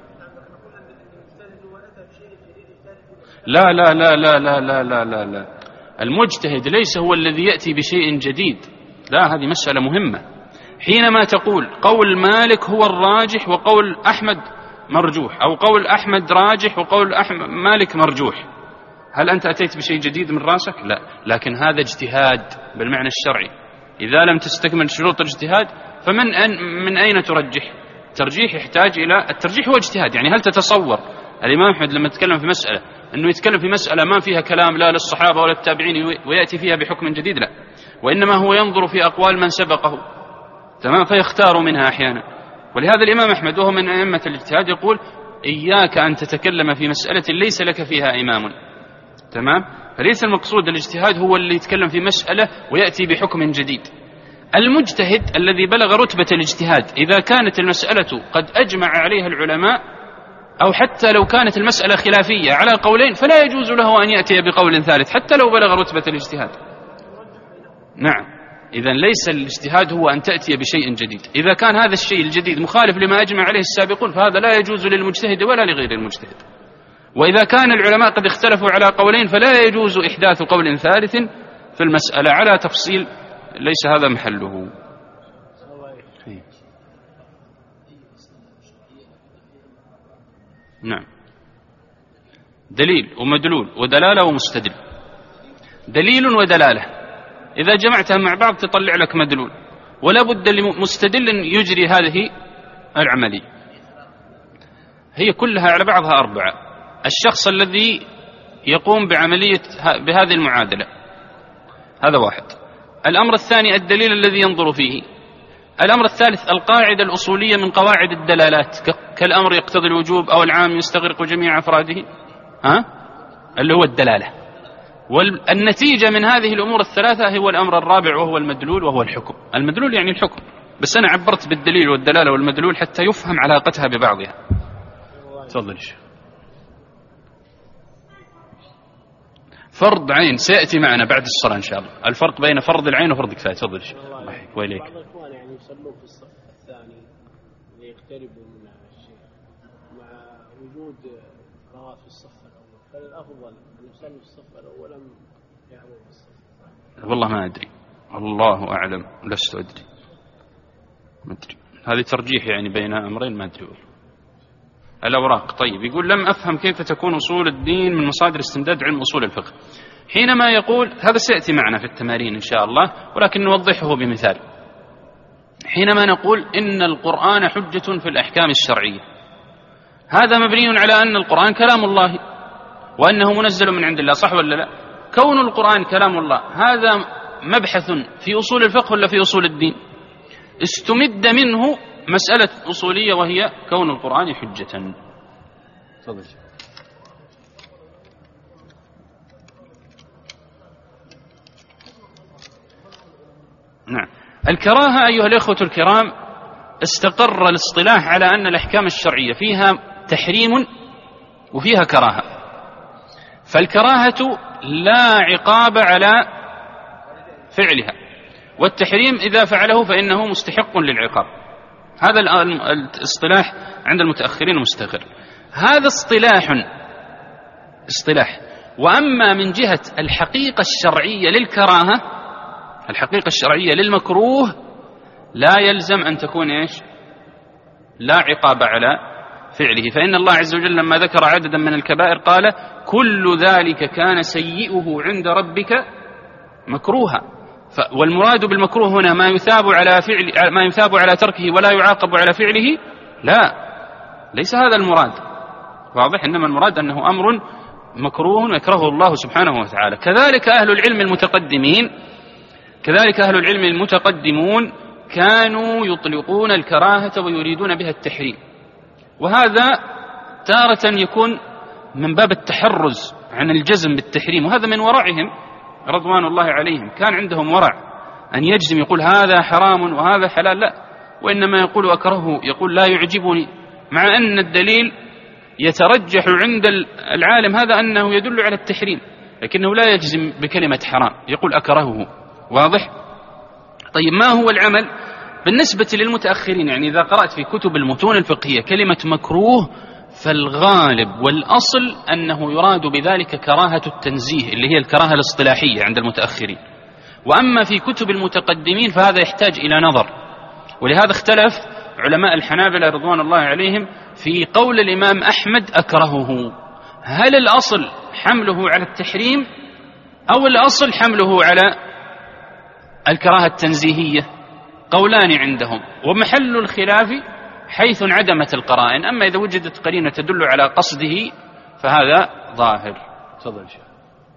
لا لا لا لا لا لا لا لا لا المجتهد ليس هو الذي يأتي بشيء جديد، لا، هذه مسألة مهمة. حينما تقول قول مالك هو الراجح وقول أحمد مرجوح، أو قول أحمد راجح وقول أحمد مالك مرجوح، هل أنت أتيت بشيء جديد من راسك؟ لا، لكن هذا اجتهاد بالمعنى الشرعي. إذا لم تستكمل شروط الاجتهاد فمن أن من أين ترجح؟ الترجيح يحتاج إلى الترجيح، هو اجتهاد. يعني هل تتصور الإمام أحمد لما يتكلم في مسألة أنه يتكلم في مسألة ما فيها كلام لا للصحابة ولا التابعين ويأتي فيها بحكم جديد؟ لا، وإنما هو ينظر في أقوال من سبقه، تمام، فيختار منها أحيانا. ولهذا الإمام أحمد وهو من أئمة الاجتهاد يقول إياك أن تتكلم في مسألة ليس لك فيها إمام، تمام. فليس المقصود الاجتهاد هو اللي يتكلم في مسألة ويأتي بحكم جديد. المجتهد الذي بلغ رتبة الاجتهاد إذا كانت المسألة قد أجمع عليها العلماء، أو حتى لو كانت المسألة خلافية على قولين، فلا يجوز له أن يأتي بقول ثالث حتى لو بلغ رتبة الاجتهاد. نعم، إذن ليس الاجتهاد هو أن تأتي بشيء جديد. إذا كان هذا الشيء الجديد مخالف لما أجمع عليه السابقون فهذا لا يجوز للمجتهد ولا لغير المجتهد. وإذا كان العلماء قد اختلفوا على قولين فلا يجوز إحداث قول ثالث في المسألة على تفصيل ليس هذا محله. نعم، دليل ومدلول ودلالة ومستدل. دليل ودلالة إذا جمعتها مع بعض تطلع لك مدلول، ولا بد لمستدل يجري هذه العملية. هي كلها على بعضها أربعة. الشخص الذي يقوم بعملية بهذه المعادلة، هذا واحد. الأمر الثاني الدليل الذي ينظر فيه. الأمر الثالث القاعدة الأصولية من قواعد الدلالات، كالأمر يقتضي الوجوب أو العام يستغرق جميع أفراده، ها؟ اللي هو الدلالة. والنتيجة من هذه الأمور الثلاثة هو الأمر الرابع وهو المدلول، وهو الحكم. المدلول يعني الحكم، بس أنا عبرت بالدليل والدلالة والمدلول حتى يفهم علاقتها ببعضها. تفضل. فرض عين سيأتي معنا بعد الصلاة إن شاء الله، الفرق بين فرض العين وفرض كفاية. تفضل. الله يحييك ويليك. بعض الإخوان يعني يصلون في الصف الثاني ليقتربوا من الشيخ مع وجود قراءة في الصف الأول، فالأفضل أن يصلوا في الصف الأول أم يعملوا في الصف الثاني؟ والله ما أدري، الله أعلم، لست أدري، ما أدري. هذه ترجيح يعني بين أمرين ما أدري. الأوراق. طيب يقول لم أفهم كيف تكون أصول الدين من مصادر استمداد علم أصول الفقه. حينما يقول هذا سيأتي معنا في التمارين إن شاء الله، ولكن نوضحه بمثال. حينما نقول إن القرآن حجة في الأحكام الشرعية، هذا مبني على أن القرآن كلام الله وأنه منزل من عند الله، صح ولا لا؟ كون القرآن كلام الله هذا مبحث في أصول الفقه ولا في أصول الدين؟ استمد منه مسألة أصولية وهي كون القرآن حجة. تفضل. نعم. الكراهة أيها الإخوة الكرام استقر الاصطلاح على أن الأحكام الشرعية فيها تحريم وفيها كراهة، فالكراهة لا عقاب على فعلها، والتحريم إذا فعله فإنه مستحق للعقاب. هذا الاصطلاح عند المتأخرين مستقر. هذا اصطلاح اصطلاح وأما من جهة الحقيقة الشرعية للكراهة، الحقيقة الشرعية للمكروه لا يلزم أن تكون إيش؟ لا عقاب على فعله، فإن الله عز وجل لما ذكر عددا من الكبائر قال كل ذلك كان سيئه عند ربك مكروها. والمراد بالمكروه هنا ما يثاب على فعل ما يثاب على تركه ولا يعاقب على فعله، لا، ليس هذا المراد، واضح؟ إنما المراد أنه أمر مكروه يكرهه الله سبحانه وتعالى. كذلك أهل العلم المتقدمين كذلك أهل العلم المتقدمون كانوا يطلقون الكراهة ويريدون بها التحريم، وهذا تارة يكون من باب التحرز عن الجزم بالتحريم، وهذا من ورعهم رضوان الله عليهم، كان عندهم ورع أن يجزم يقول هذا حرام وهذا حلال، لا، وإنما يقول أكرهه، يقول لا يعجبني، مع أن الدليل يترجح عند العالم هذا أنه يدل على التحريم، لكنه لا يجزم بكلمة حرام، يقول أكرهه، واضح؟ طيب ما هو العمل بالنسبة للمتأخرين؟ يعني إذا قرأت في كتب المتون الفقهية كلمة مكروه فالغالب والأصل أنه يراد بذلك كراهة التنزيه اللي هي الكراهة الاصطلاحية عند المتأخرين، وأما في كتب المتقدمين فهذا يحتاج إلى نظر، ولهذا اختلف علماء الحنابلة رضوان الله عليهم في قول الإمام أحمد أكرهه، هل الأصل حمله على التحريم أو الأصل حمله على الكراهة التنزيهية؟ قولان عندهم، ومحل الخلاف حيث انعدمت القرائن، أما إذا وجدت قرينة تدل على قصده فهذا ظاهر. تفضل شيخ.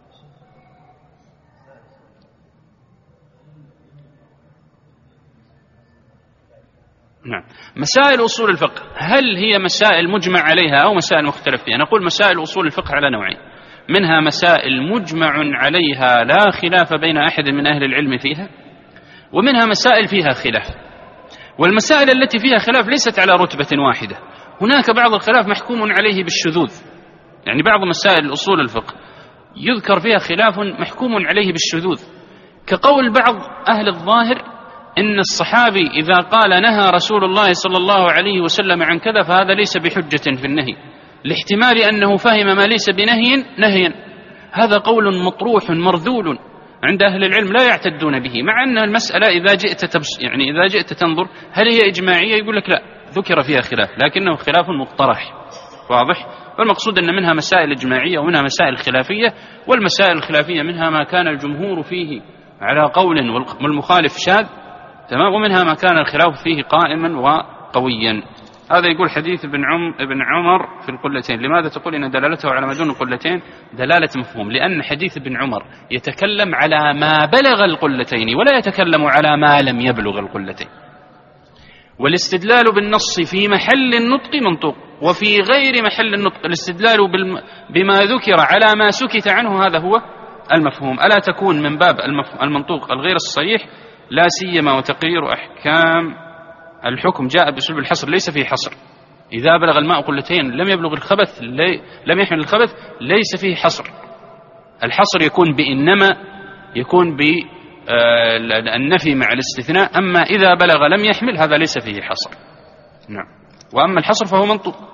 نعم. مسائل أصول الفقه هل هي مسائل مجمع عليها أو مسائل مختلف فيها؟ نقول مسائل أصول الفقه على نوعين، منها مسائل مجمع عليها لا خلاف بين أحد من أهل العلم فيها، ومنها مسائل فيها خلاف. والمسائل التي فيها خلاف ليست على رتبة واحدة، هناك بعض الخلاف محكوم عليه بالشذوذ، يعني بعض مسائل أصول الفقه يذكر فيها خلاف محكوم عليه بالشذوذ، كقول بعض أهل الظاهر إن الصحابي إذا قال نهى رسول الله صلى الله عليه وسلم عن كذا فهذا ليس بحجة في النهي، لاحتمال أنه فهم ما ليس بنهي نهيا. هذا قول مطروح مرذول عند أهل العلم لا يعتدون به، مع أن المسألة إذا جئت تبس يعني إذا جئت تنظر هل هي إجماعية يقول لك لا، ذكر فيها خلاف لكنه خلاف مقترح، واضح؟ فالمقصود أن منها مسائل إجماعية ومنها مسائل خلافية، والمسائل الخلافية منها ما كان الجمهور فيه على قول والمخالف شاذ، تمام، ومنها ما كان الخلاف فيه قائما وقويا. هذا يقول حديث ابن عم ابن عمر في القلتين، لماذا تقول إن دلالته على ما دون القلتين دلالة مفهوم؟ لأن حديث ابن عمر يتكلم على ما بلغ القلتين ولا يتكلم على ما لم يبلغ القلتين، والاستدلال بالنص في محل النطق منطوق، وفي غير محل النطق الاستدلال بما ذكر على ما سكت عنه هذا هو المفهوم، ألا تكون من باب المنطوق الغير الصحيح، لا سيما وتقرير أحكام الحكم جاء بأسلوب الحصر ليس فيه حصر، إذا بلغ الماء قلتين لم يبلغ الخبث لي لم يحمل الخبث ليس فيه حصر. الحصر يكون بإنما، يكون بالنفي مع الاستثناء، أما إذا بلغ لم يحمل هذا ليس فيه حصر. نعم. وأما الحصر فهو منطوق.